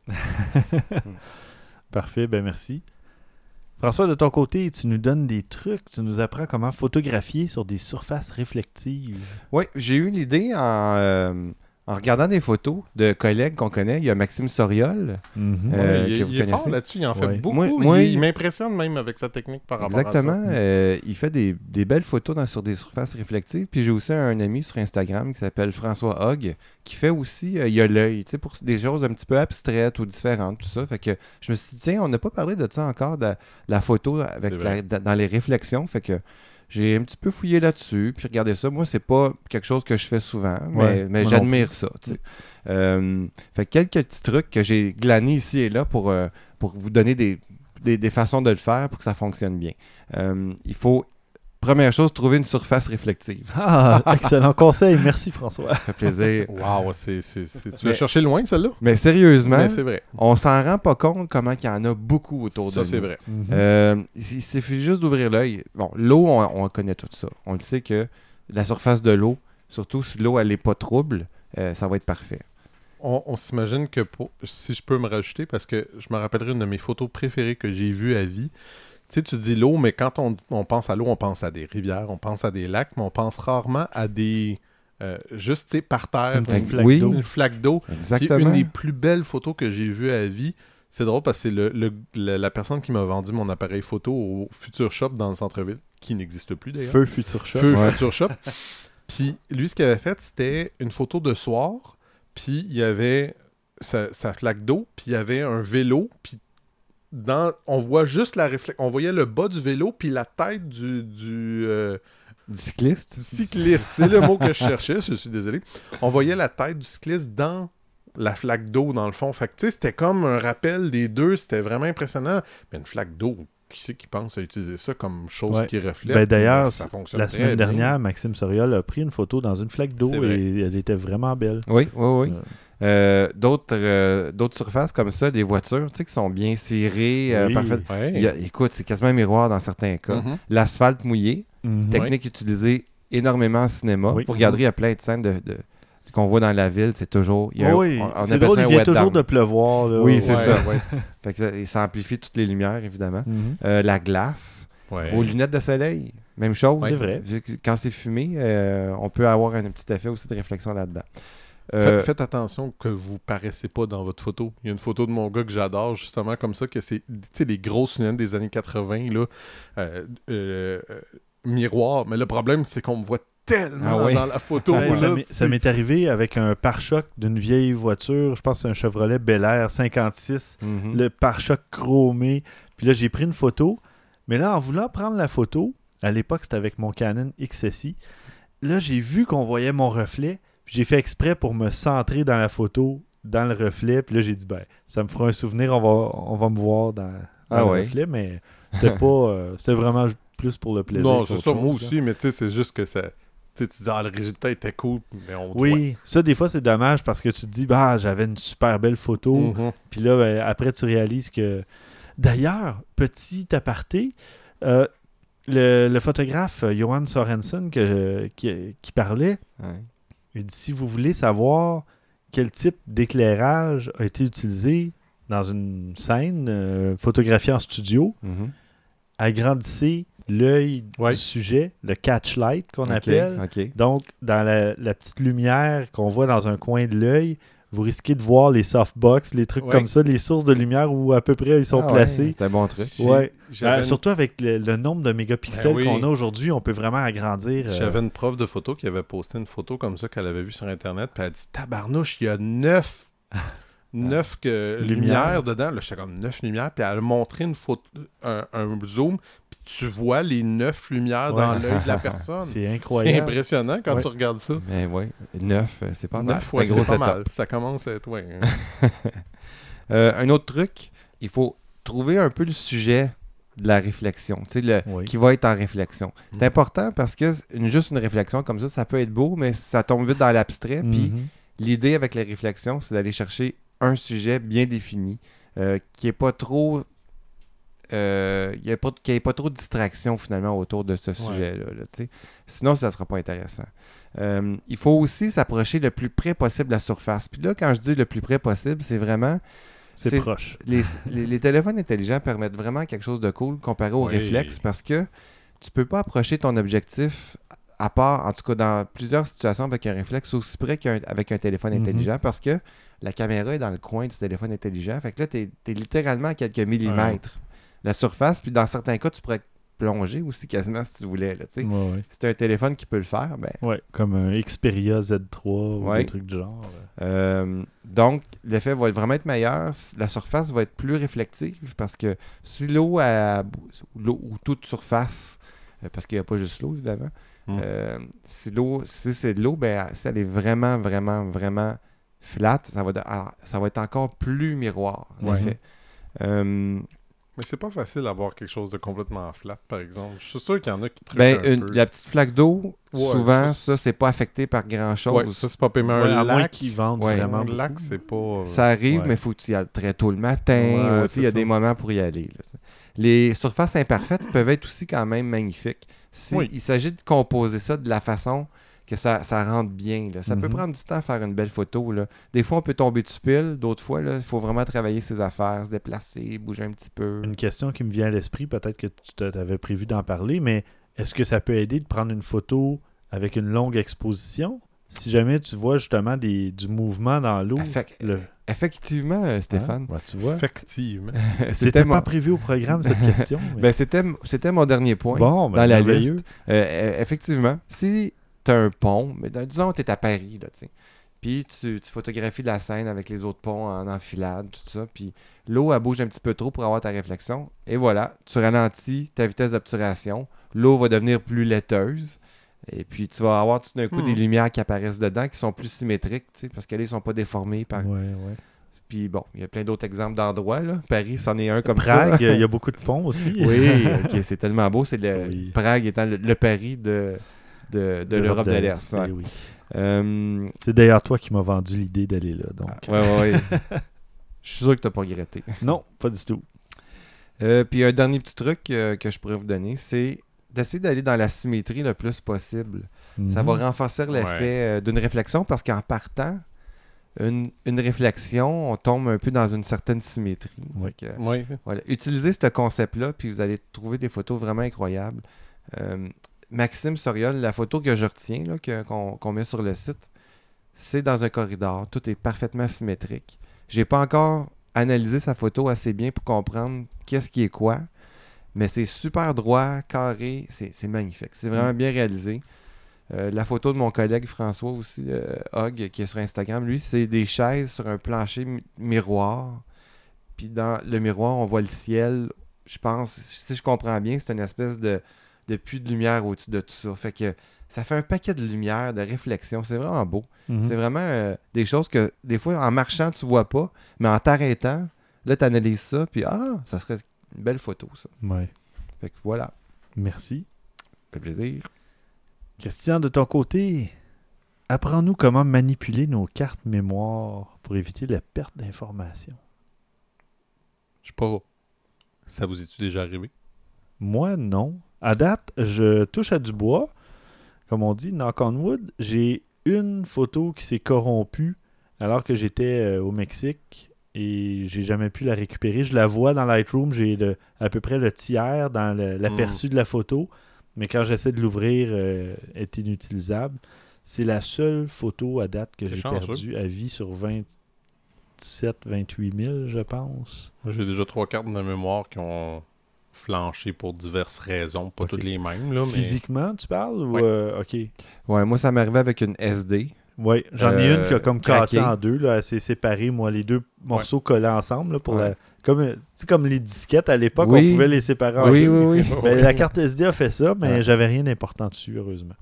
Parfait, ben merci. François, de ton côté, tu nous donnes des trucs, tu nous apprends comment photographier sur des surfaces réflectives. Oui, j'ai eu l'idée en, euh, en regardant des photos de collègues qu'on connaît. Il y a Maxime Soriol. Mhm. Euh, Ouais, il que est, vous il est fort connaissez. là-dessus, il en fait Ouais. beaucoup. Moi- il, moi, il il- m'impressionne même avec sa technique par rapport Exactement. à ça. euh, il fait des, des belles photos dans- sur des surfaces réflectives. Puis j'ai aussi un ami sur Instagram qui s'appelle François Hogg qui fait aussi euh, il y a l'œil, tu sais, pour des choses un petit peu abstraites ou différentes, tout ça. Fait que je me suis dit, tiens, on n'a pas parlé de ça encore, de, de la photo avec C'est la- vrai. da- dans les réflexions. Fait que j'ai un petit peu fouillé là-dessus, puis regardez ça. Moi, c'est pas quelque chose que je fais souvent, mais, Ouais, mais moi j'admire ça. tu sais. Euh, fait que quelques petits trucs que j'ai glanés ici et là pour, euh, pour vous donner des, des, des façons de le faire pour que ça fonctionne bien. Euh, il faut, première chose, trouver une surface réflective. Ah, excellent conseil, merci François. Ça fait plaisir. Wow, c'est, c'est, c'est- tu Mais- l'as cherché loin, celle-là? Mais sérieusement, Mais c'est vrai. on s'en rend pas compte comment il y en a beaucoup autour de Ça, nous. c'est vrai. Mhm. Euh, il il suffit juste d'ouvrir l'œil. Bon, l'eau, on, on connaît tout ça. On le sait que la surface de l'eau, surtout si l'eau elle n'est pas trouble, euh, ça va être parfait. On, on s'imagine que, pour, si je peux me rajouter, parce que je me rappellerai une de mes photos préférées que j'ai vues à vie. Tu sais, tu dis l'eau, mais quand on, on pense à l'eau, on pense à des rivières, on pense à des lacs, mais on pense rarement à des, euh, juste, tu sais, par terre. Une petite une, flaque oui. d'eau. une flaque d'eau. Exactement. Qui est une des plus belles photos que j'ai vues à vie. C'est drôle parce que c'est le, le, la, la personne qui m'a vendu mon appareil photo au Future Shop dans le centre-ville, qui n'existe plus d'ailleurs. Feu Future Shop. Feu Ouais. Future Shop. Puis lui, ce qu'il avait fait, c'était une photo de soir, puis il y avait sa, sa flaque d'eau, puis il y avait un vélo, puis dans, on voit juste la réflexion. On voyait le bas du vélo, puis la tête du... du euh, Du cycliste. cycliste, c'est le mot que je cherchais, je suis désolé. On voyait la tête du cycliste dans la flaque d'eau, dans le fond. Fait que, tu sais, c'était comme un rappel des deux, c'était vraiment impressionnant. Mais une flaque d'eau, qui c'est qui pense à utiliser ça comme chose Ouais. qui reflète? Ben, d'ailleurs, ça fonctionne la très semaine bien. dernière, Maxime Soriol a pris une photo dans une flaque d'eau C'est vrai. et elle était vraiment belle. Oui, oui, oui. Euh, Euh, d'autres, euh, d'autres surfaces comme ça, des voitures, tu sais, qui sont bien cirées, euh, Oui. parfaites. Ouais. Il y a- écoute, c'est quasiment un miroir dans certains cas. Mhm. L'asphalte mouillé, mhm. technique utilisée énormément en cinéma. Oui. Vous regarderez, il y a plein de scènes de, de- qu'on voit dans la ville, c'est toujours... Il y a un- oui, on- on c'est appelle drôle, ça il un vient wet toujours down. de pleuvoir. Là. Oui, c'est Ouais, ça. ouais. Fait que ça, et ça amplifie toutes les lumières, évidemment. Mhm. Euh, la glace, Ouais. vos lunettes de soleil, même chose. Ouais, c'est vrai. Vu que quand c'est fumé, euh, on peut avoir un petit effet aussi de réflexion là-dedans. Faites, Euh, faites attention que vous paraissez pas dans votre photo. Il y a une photo de mon gars que j'adore, justement, comme ça, que c'est, tu sais, les grosses lunettes des années quatre-vingts, là, euh, euh, euh, miroir. Mais le problème, c'est qu'on me voit tellement Ah oui. dans la photo. Ouais, là, ça, m'est, c'est- ça m'est arrivé avec un pare-choc d'une vieille voiture. Je pense que c'est un Chevrolet Bel Air cinquante-six. mhm. Le pare-choc chromé. Puis là, j'ai pris une photo. Mais là, en voulant prendre la photo, à l'époque, c'était avec mon Canon X S I. Là, j'ai vu qu'on voyait mon reflet. Puis j'ai fait exprès pour me centrer dans la photo, dans le reflet. Puis là, j'ai dit, ben, ça me fera un souvenir. On va, on va me voir dans, dans Ah le ouais. reflet. Mais c'était pas... euh, c'était vraiment plus pour le plaisir. Non, c'est qu'autre ça, chose, moi là. aussi, mais tu sais, c'est juste que ça. Tu sais, tu dis, ah, le résultat était cool, mais on te Oui, ça, des fois, c'est dommage parce que tu te dis, bah, j'avais une super belle photo. voit. Mhm. Puis là, ben, après, tu réalises que... D'ailleurs, petit aparté, euh, le, le photographe euh, Johan Sorensen que, qui, qui parlait, Ouais. il dit, si vous voulez savoir quel type d'éclairage a été utilisé dans une scène euh, photographiée en studio, Mhm. agrandissez l'œil Ouais. du sujet, le catch light qu'on Ok, appelle. ok. Donc, dans la, la petite lumière qu'on voit dans un coin de l'œil, vous risquez de voir les softbox, les trucs Ouais. comme ça, les sources de lumière où à peu près ils sont Ah ouais, placés. c'est un bon truc. J'ai- Ouais. J'avais Euh, une- Surtout avec le, le nombre de mégapixels Ben oui. qu'on a aujourd'hui, on peut vraiment agrandir. euh, J'avais une prof de photo qui avait posté une photo comme ça qu'elle avait vue sur Internet, puis elle a dit, tabarnouche, il y a neuf, neuf que, Lumière. lumières dedans. Là, j'étais comme neuf lumières, puis elle a montré une photo, un, un zoom, puis tu vois les neuf lumières dans Ouais. l'œil de la personne. C'est C'est incroyable. impressionnant quand Ouais. tu regardes ça. Mais oui, neuf, euh, c'est pas mal. Neuf, C'est ouais, un gros c'est pas setup. mal. Ça commence à être... Ouais. Euh, un autre truc, il faut trouver un peu le sujet de la réflexion, tu sais, le, Oui. qui va être en réflexion. C'est Mm. important parce que une, juste une réflexion comme ça, ça peut être beau, mais ça tombe vite dans l'abstrait. Puis Mhm. l'idée avec la réflexion, c'est d'aller chercher un sujet bien défini, euh, qui est pas trop... Euh, il y a pas- qu'il n'y ait pas trop de distraction finalement autour de ce sujet-là. là, tu sais. Sinon, ça ne sera pas intéressant. Euh, il faut aussi s'approcher le plus près possible de la surface. Puis là, quand je dis le plus près possible, c'est vraiment... C'est c'est- proche. Les, les- les téléphones intelligents permettent vraiment quelque chose de cool comparé au Oui. réflexe parce que tu peux pas approcher ton objectif à part, en tout cas dans plusieurs situations avec un réflexe aussi près qu'avec un téléphone Mhm. intelligent parce que la caméra est dans le coin du téléphone intelligent. Fait que là, tu es littéralement à quelques millimètres. La surface, puis dans certains cas, tu pourrais plonger aussi quasiment si tu voulais. Là, tu sais. Ouais, ouais. Si tu as un téléphone qui peut le faire, ben, Ouais, comme un Xperia Z trois ou Ouais. des trucs du genre. Euh, donc, l'effet va vraiment être meilleur. La surface va être plus réflective parce que si l'eau a- l'eau ou toute surface, euh, parce qu'il n'y a pas juste l'eau évidemment, Mm. euh, si l'eau, si c'est de l'eau, ben, si elle est vraiment, vraiment, vraiment flat, ça va, de- ah, ça va être encore plus miroir, Ouais. l'effet. Euh, Mais c'est pas facile d'avoir quelque chose de complètement flat, par exemple. Je suis sûr qu'il y en a qui truquent ben, un une- peu. la petite flaque d'eau, Ouais, souvent, ça, ça, c'est pas affecté par grand-chose. Ouais, ça, c'est pas payé. Mais Ouais, un à moins lac, qu'ils vendent Ouais. vraiment. un beaucoup. lac, c'est pas... euh, Ça arrive, Ouais. mais il faut que tu y ailles très tôt le matin. Ouais, ou, tu sais, il y c'est a ça. des moments pour y aller. là. Les surfaces imparfaites peuvent être aussi quand même magnifiques. Si Oui. Il s'agit de composer ça de la façon que ça, ça rentre bien. là. Ça peut Mhm. prendre du temps à faire une belle photo. Là. Des fois, on peut tomber du pile. D'autres fois, il faut vraiment travailler ses affaires, se déplacer, bouger un petit peu. Une question qui me vient à l'esprit, peut-être que tu avais prévu d'en parler, mais est-ce que ça peut aider de prendre une photo avec une longue exposition? si jamais tu vois justement des, du mouvement dans l'eau... Effect- le... Effectivement, euh, Stéphane. Hein? Ouais, tu vois. Effectivement. C'était mon... pas prévu au programme, cette question. Mais... Ben, c'était, c'était mon dernier point bon, ben, dans la merveilleux. liste. Euh, effectivement, si tu as un pont, mais disons que tu es à Paris, là, tu sais, puis tu, tu photographies la scène avec les autres ponts en enfilade, tout ça, puis l'eau, elle bouge un petit peu trop pour avoir ta réflexion, et voilà, tu ralentis ta vitesse d'obturation, l'eau va devenir plus laiteuse, et puis tu vas avoir tout d'un coup Hmm. des lumières qui apparaissent dedans, qui sont plus symétriques, tu sais, parce que là, ils sont pas déformés par... Ouais, ouais. Puis bon, il y a plein d'autres exemples d'endroits, là. Paris, c'en est un comme Prague, ça. il y a beaucoup de ponts aussi. Oui, ok, c'est tellement beau. C'est le Oui. Prague étant le, le Paris de, de, de l'Europe de l'Est. Ouais. Eh oui. Euh, C'est d'ailleurs toi qui m'as vendu l'idée d'aller là. Donc. ouais, ouais, ouais. Je suis sûr que tu n'as pas regretté. Non, pas du tout. Euh, puis un dernier petit truc euh, que je pourrais vous donner, c'est d'essayer d'aller dans la symétrie le plus possible. Ça va Mhm. renforcer l'effet Ouais. euh, d'une réflexion parce qu'en partant, une, une réflexion, on tombe un peu dans une certaine symétrie. Oui. Fait que, Oui. voilà. Utilisez ce concept-là, puis vous allez trouver des photos vraiment incroyables. Euh, Maxime Soriol, la photo que je retiens, là, que- qu'on, qu'on met sur le site, c'est dans un corridor. Tout est parfaitement symétrique. J'ai pas encore analysé sa photo assez bien pour comprendre qu'est-ce qui est quoi, mais c'est super droit, carré, c'est, c'est magnifique. C'est vraiment bien réalisé. Euh, la photo de mon collègue François aussi, euh, Hog, qui est sur Instagram, lui, c'est des chaises sur un plancher mi- miroir. Puis dans le miroir, on voit le ciel. Je pense, si je comprends bien, c'est une espèce de, de puits de lumière au-dessus de tout ça. Fait que ça fait un paquet de lumière, de réflexion. C'est vraiment beau. Mhm. C'est vraiment euh, des choses que, des fois, en marchant, tu vois pas. Mais en t'arrêtant, là, tu analyses ça. Puis, ah, ça serait une belle photo, ça. Ouais. Fait que voilà. Merci. Ça fait plaisir. Christian, de ton côté, apprends-nous comment manipuler nos cartes mémoire pour éviter la perte d'informations. Je sais pas. Ça vous est-tu déjà arrivé? Moi, non. À date, je touche à du bois. Comme on dit, knock on wood. J'ai une photo qui s'est corrompue alors que j'étais euh, au Mexique et j'ai jamais pu la récupérer. Je la vois dans Lightroom, j'ai le, à peu près le tiers dans le- l'aperçu de la photo, mais quand j'essaie de l'ouvrir, euh, elle est inutilisable. C'est la seule photo à date que C'est j'ai chanceux. perdue à vie sur vingt-sept vingt-huit mille, je pense. Moi, j'ai déjà trois cartes de mémoire qui ont flanché pour diverses raisons. Pas Ok. toutes les mêmes, là, mais... Physiquement, tu parles? Ou, Ouais. euh, OK. Ouais, moi, ça m'est arrivé avec une S D. Oui, j'en ai Euh, une qui a comme craqué. cassé en deux, là, elle s'est séparée, moi, les deux morceaux collés ensemble, là, pour Ouais. la... Comme, euh, tu sais, comme les disquettes à l'époque, Oui. on pouvait les séparer en Oui, deux. oui, oui. Ben, la carte S D a fait ça, mais Ouais. j'avais rien d'important dessus, heureusement.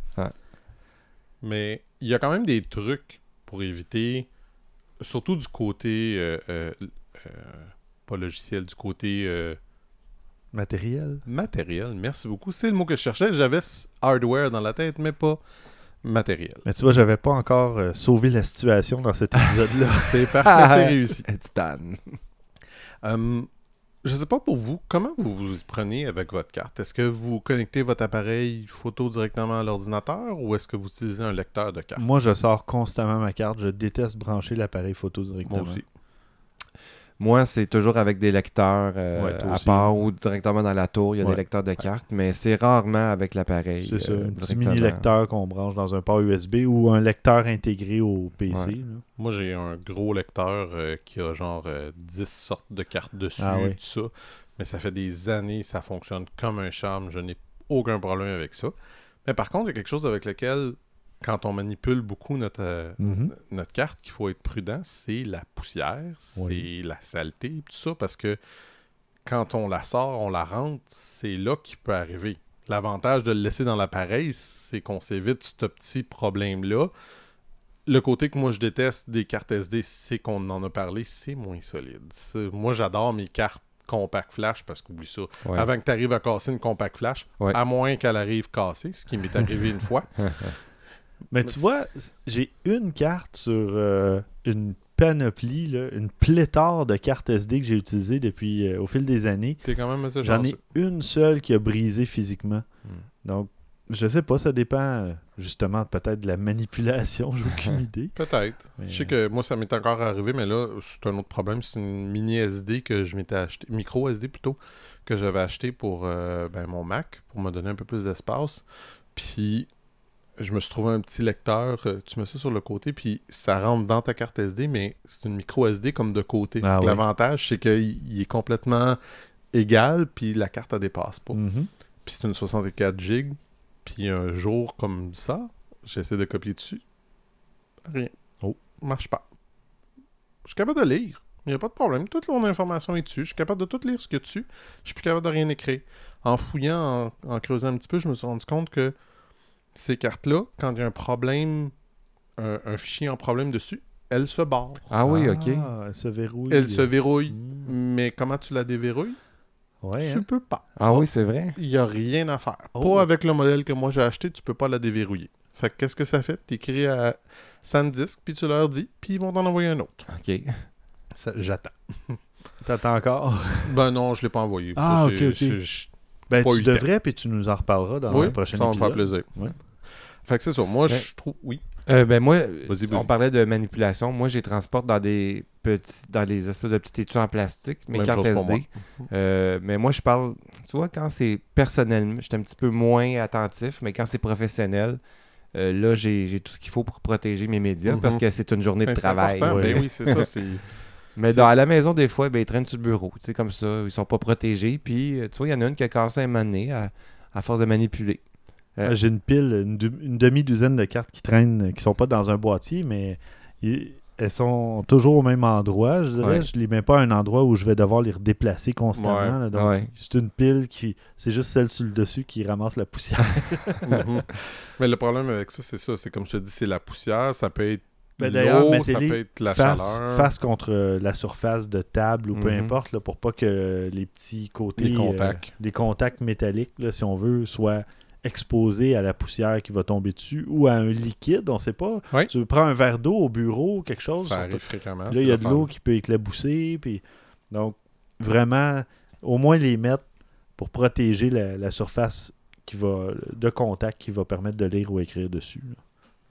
Mais il y a quand même des trucs pour éviter, surtout du côté, euh, euh, euh, pas logiciel, du côté euh, Matériel. matériel. Merci beaucoup. C'est le mot que je cherchais. J'avais s- hardware dans la tête, mais pas matériel. Mais tu vois, j'avais pas encore euh, sauvé la situation dans cet épisode-là. C'est parfait, c'est réussi. Titane. Hum, je sais pas pour vous, comment vous vous y prenez avec votre carte? Est-ce que vous connectez votre appareil photo directement à l'ordinateur ou est-ce que vous utilisez un lecteur de carte? Moi, je sors constamment ma carte. Je déteste brancher l'appareil photo directement. Moi aussi. Moi, c'est toujours avec des lecteurs euh, Ouais, toi à aussi. part ou directement dans la tour. Il y a Ouais. des lecteurs de cartes, mais c'est rarement avec l'appareil. C'est ça, euh, un petit directement. mini-lecteur qu'on branche dans un port U S B ou un lecteur intégré au P C. Ouais. là. Moi, j'ai un gros lecteur euh, qui a genre euh, dix sortes de cartes dessus, Ah oui. tout ça. Mais ça fait des années, ça fonctionne comme un charme. Je n'ai aucun problème avec ça. Mais par contre, il y a quelque chose avec lequel, quand on manipule beaucoup notre, euh, Mhm. notre carte, qu'il faut être prudent, c'est la poussière, Oui. c'est la saleté, tout ça, parce que quand on la sort, on la rentre, c'est là qu'il peut arriver. L'avantage de le laisser dans l'appareil, c'est qu'on s'évite ce petit problème-là. Le côté que moi je déteste des cartes S D, c'est qu'on en a parlé, c'est moins solide. C'est- Moi, j'adore mes cartes compact flash parce qu'oublie ça. Ouais. Avant que tu arrives à casser une compact flash, Ouais. à moins qu'elle arrive cassée, ce qui m'est arrivé une fois. Mais tu vois, j'ai une carte sur euh, une panoplie, là, une pléthore de cartes S D que j'ai utilisées depuis euh, au fil des années. T'es quand même assez J'en ai chanceux. une seule qui a brisé physiquement. Hmm. Donc, je sais pas, ça dépend euh, justement peut-être de la manipulation, j'ai aucune idée. Peut-être. Mais, Je sais que moi, ça m'est encore arrivé, mais là, c'est un autre problème. C'est une mini S D que je m'étais acheté, micro S D plutôt, que j'avais acheté pour euh, ben, mon Mac, pour me donner un peu plus d'espace. Puis, je me suis trouvé un petit lecteur, euh, tu mets ça sur le côté, puis ça rentre dans ta carte S D, mais c'est une micro S D comme de côté. Ah, L'avantage, oui. c'est qu'il il est complètement égal, puis la carte, elle dépasse pas. Mm-hmm. Puis c'est une soixante-quatre gigs, puis un jour comme ça, j'essaie de copier dessus, rien. Oh. Marche pas. Je suis capable de lire. Il n'y a pas de problème. Toute mon information est dessus. Je suis capable de tout lire ce qu'il y a dessus. Je suis plus capable de rien écrire. En fouillant, en, en creusant un petit peu, je me suis rendu compte que ces cartes-là, quand il y a un problème, un, un fichier en problème dessus, elles se barrent. Ah oui, ah, OK. Elle se verrouille. Elles se verrouillent. Mm. Mais comment tu la déverrouilles? Ouais, tu hein? peux pas. Ah oui, c'est vrai. Il n'y a rien à faire. Oh. Pas avec le modèle que moi j'ai acheté, tu peux pas la déverrouiller. Fait que qu'est-ce que ça fait? Tu écris à SanDisk, puis tu leur dis, puis ils vont t'en envoyer un autre. OK. Ça, j'attends. T'attends encore? Ben non, je l'ai pas envoyé. Ah, ça, c'est, ok, ok. c'est, je... Ben, pas tu eu le devrais, puis tu nous en reparleras dans oui, le prochain ça va me épisode. faire plaisir. Ouais. Fait que c'est ça. Moi, Ouais. je trouve... Oui. Euh, ben moi, Vas-y, vas-y. on parlait de manipulation. Moi, je les transporte dans des petits, dans les espèces de petits étuis en plastique, mes Même cartes chose pour S D. moi. Euh, mais moi, je parle, tu vois, quand c'est personnel, je suis un petit peu moins attentif, mais quand c'est professionnel, euh, là, j'ai, j'ai tout ce qu'il faut pour protéger mes médias Mhm. parce que c'est une journée de Ben, c'est travail. important. ouais. Ben oui, c'est ça. C'est... Mais c'est- dans, à la maison, des fois, ben, ils traînent sur le bureau, tu sais, comme ça, ils sont pas protégés. Puis, euh, tu vois, il y en a une qui a cassé un moment donné à, à force de manipuler. Euh, Ah, j'ai une pile, une, du- une demi-douzaine de cartes qui traînent, euh, qui sont pas dans un boîtier, mais ils- elles sont toujours au même endroit, je dirais. Ouais. Je les mets pas à un endroit où je vais devoir les redéplacer constamment. Ouais. là. donc, Ouais. c'est une pile qui... C'est juste celle sur le dessus qui ramasse la poussière. Mhm. Mais le problème avec ça, c'est ça. C'est comme je te dis, c'est la poussière. Ça peut être Ben, d'ailleurs, l'eau, ça mettez-les peut être la face, chaleur. face contre euh, la surface de table ou peu Mhm. importe, là, pour pas que les petits côtés, Les contacts. euh, les contacts métalliques, là, si on veut, soient exposés à la poussière qui va tomber dessus ou à un liquide, on sait pas. Oui. Tu prends un verre d'eau au bureau, quelque chose, Ça on arrive peut- fréquemment. là, c'est il y a le de fun. l'eau qui peut éclabousser. Puis... Donc, vraiment, au moins les mettre pour protéger la, la surface qui va, de contact qui va permettre de lire ou écrire dessus. là.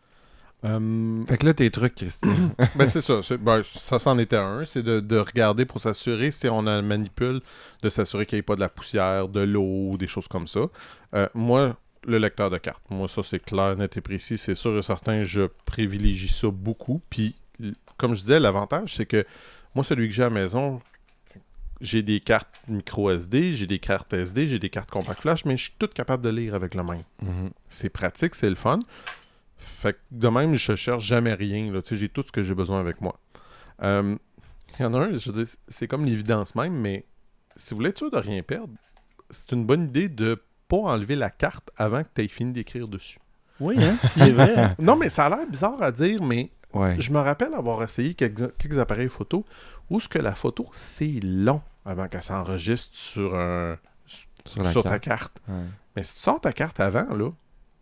Euh, Fait que là, tes trucs, Christian. ben c'est ça. C'est- ben, ça c'en était un. C'est de, de regarder pour s'assurer, si on a manipule, de s'assurer qu'il n'y ait pas de la poussière, de l'eau, des choses comme ça. Euh, moi, le lecteur de cartes, moi, ça, c'est clair, net et précis. C'est sûr et certain, je privilégie ça beaucoup. Puis, l- comme je disais, l'avantage, c'est que moi, celui que j'ai à la maison, j'ai des cartes micro S D, j'ai des cartes S D, j'ai des cartes compact flash, mais je suis tout capable de lire avec le même. Mhm. C'est pratique, c'est le fun. Fait que de même, je cherche jamais rien. Là. Tu sais, j'ai tout ce que j'ai besoin avec moi. Euh, Il y en a un, je veux dire, c'est comme l'évidence même, mais si vous voulez être sûr de rien perdre, c'est une bonne idée de pas enlever la carte avant que tu aies fini d'écrire dessus. Oui, hein? c'est vrai. Non, mais ça a l'air bizarre à dire, mais Ouais. je me rappelle avoir essayé quelques, quelques appareils photo où ce que la photo, c'est long avant qu'elle s'enregistre sur, un, Sur la sur ta carte. carte. Ouais. Mais si tu sors ta carte avant, là,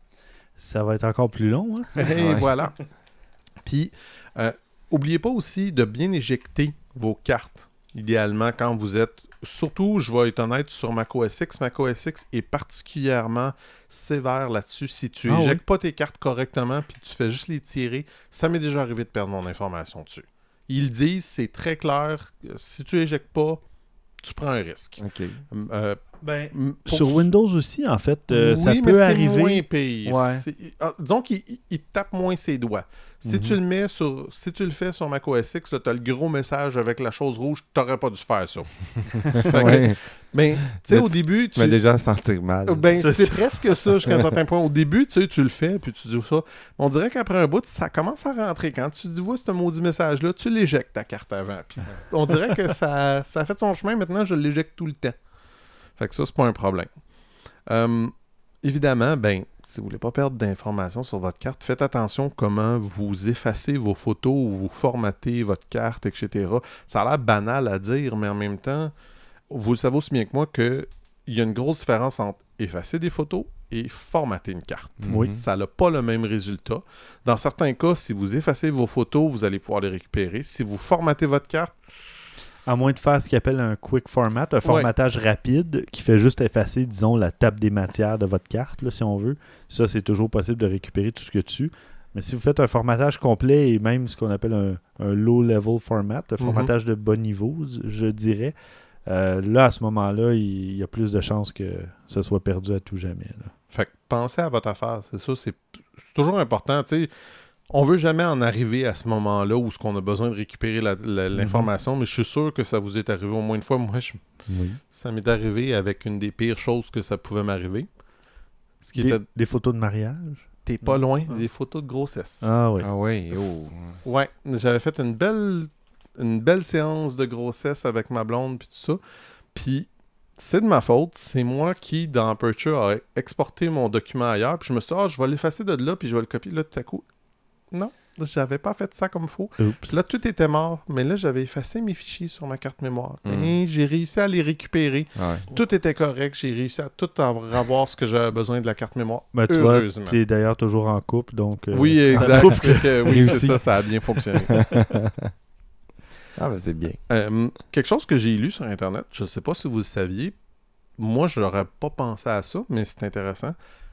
Ça va être encore plus long. Hein? et Ouais. voilà. Puis, euh, oubliez pas aussi de bien éjecter vos cartes, idéalement, quand vous êtes... Surtout, je vais être honnête, sur macOS X. macOS X est particulièrement sévère là-dessus. Si tu Ah éjectes pas tes cartes correctement puis tu fais juste les tirer, ça m'est déjà arrivé de perdre mon information dessus. Ils disent, c'est très clair, si tu éjectes pas, tu prends un risque. OK. Euh, Ben, m- pour- sur Windows aussi, en fait, euh, oui, ça mais peut c'est arriver. moins pire. Ouais. C'est- ah, disons qu'il il- il tape moins ses doigts. Si Mhm. tu le mets sur, si tu le fais sur macOS X, tu as le gros message avec la chose rouge, tu n'aurais pas dû faire ça. Fait que- Ouais. mais tu sais, Mais au tu- début, Tu tu, vas déjà sentir mal. ben, C'est c'est ça. presque ça jusqu'à un certain point. Au début, tu sais, tu le fais, puis tu dis ça. On dirait qu'après un bout, ça commence à rentrer. Quand tu dis, vois ce maudit message-là, tu l'éjectes ta carte avant. Puis on dirait que ça, ça a fait son chemin. Maintenant, je l'éjecte tout le temps. Fait que ça, c'est pas un problème. Euh, évidemment, ben, si vous voulez pas perdre d'informations sur votre carte, faites attention comment vous effacez vos photos ou vous formatez votre carte, et cetera. Ça a l'air banal à dire, mais en même temps, vous le savez aussi bien que moi qu'il y a une grosse différence entre effacer des photos et formater une carte. Oui. Ça n'a pas le même résultat. Dans certains cas, si vous effacez vos photos, vous allez pouvoir les récupérer. Si vous formatez votre carte, À moins de faire ce qu'il appelle un quick format, un formatage rapide qui fait juste effacer, disons, la table des matières de votre carte, là, si on veut. Ça, c'est toujours possible de récupérer tout ce que dessus. Mais si vous faites un formatage complet et même ce qu'on appelle un, un low-level format, un formatage de bas niveau, je dirais, euh, là, à ce moment-là, il, il y a plus de chances que ça soit perdu à tout jamais. Là. fait que pensez à votre affaire. C'est ça, c'est c'est toujours important, tu sais. On veut jamais en arriver à ce moment-là où ce qu'on a besoin de récupérer la, la, l'information, mm-hmm. mais je suis sûr que ça vous est arrivé au moins une fois. Moi, je, oui. ça m'est arrivé avec une des pires choses que ça pouvait m'arriver. Ce qui des, était... des photos de mariage? T'es pas loin, ah. des photos de grossesse. Ah oui. Ah oui, oh. Ouais, j'avais fait une belle, une belle séance de grossesse avec ma blonde puis tout ça. Puis c'est de ma faute. C'est moi qui, dans Aperture, a exporté mon document ailleurs. Puis je me suis dit, ah, oh, je vais l'effacer de là puis je vais le copier. Là, tout à coup, non, j'avais pas fait ça comme faut. Puis là, tout était mort. Mais là, j'avais effacé mes fichiers sur ma carte mémoire. Mm. Et j'ai réussi à les récupérer. Ouais. Tout était correct. J'ai réussi à tout avoir ce que j'avais besoin de la carte mémoire. Ben, tu vois, tu es d'ailleurs toujours en couple, donc... Euh, oui, exact. que, oui, c'est ça. Ça a bien fonctionné. Ah, ben c'est bien. Euh, quelque chose que j'ai lu sur Internet, je sais pas si vous le saviez, moi, je n'aurais pas pensé à ça, mais c'est intéressant.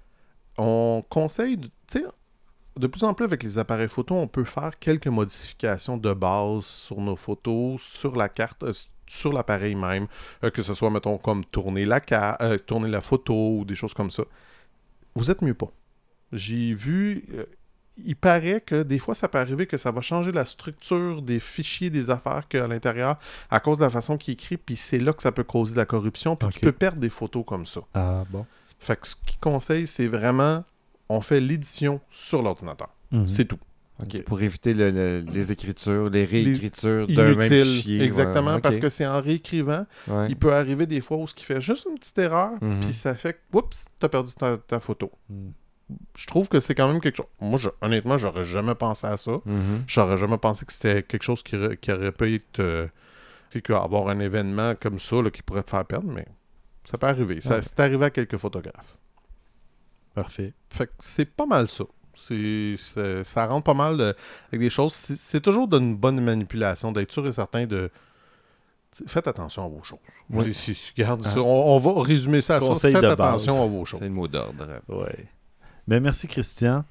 On conseille... Tu sais... De plus en plus, avec les appareils photo, on peut faire quelques modifications de base sur nos photos, sur la carte, euh, sur l'appareil même, euh, que ce soit, mettons, comme tourner la, ca- euh, tourner la photo ou des choses comme ça. Vous êtes mieux pas. J'ai vu... Euh, il paraît que des fois, ça peut arriver que ça va changer la structure des fichiers des affaires qu'il y a à l'intérieur à cause de la façon qu'il écrit, puis c'est là que ça peut causer de la corruption, puis okay. tu peux perdre des photos comme ça. Ah bon? Fait que ce qu'il conseille, c'est vraiment... on fait l'édition sur l'ordinateur. Mm-hmm. C'est tout. Okay. Pour éviter le, le, les écritures, les réécritures les... d'un même fichier. Exactement, ouais. okay. parce que c'est en réécrivant, ouais. il peut arriver des fois où ce qui fait juste une petite erreur, mm-hmm. puis ça fait que, oups, t'as perdu ta, ta photo. Mm. Je trouve que c'est quand même quelque chose... Moi, je, honnêtement, j'aurais jamais pensé à ça. Mm-hmm. J'aurais jamais pensé que c'était quelque chose qui, qui aurait pu être... Euh, avoir un événement comme ça là, qui pourrait te faire perdre, mais ça peut arriver. Ça, ouais. C'est arrivé à quelques photographes. Parfait. Fait que c'est pas mal ça. C'est, c'est, ça rentre pas mal de, avec des choses. C'est, c'est toujours d'une bonne manipulation, d'être sûr et certain de... Faites attention à vos choses. Oui. Si, si, regarde, ah. ça, on, on va résumer ça à Conseil ça. Faites attention base. À vos choses. C'est le mot d'ordre. Ouais. Ben, merci Christian.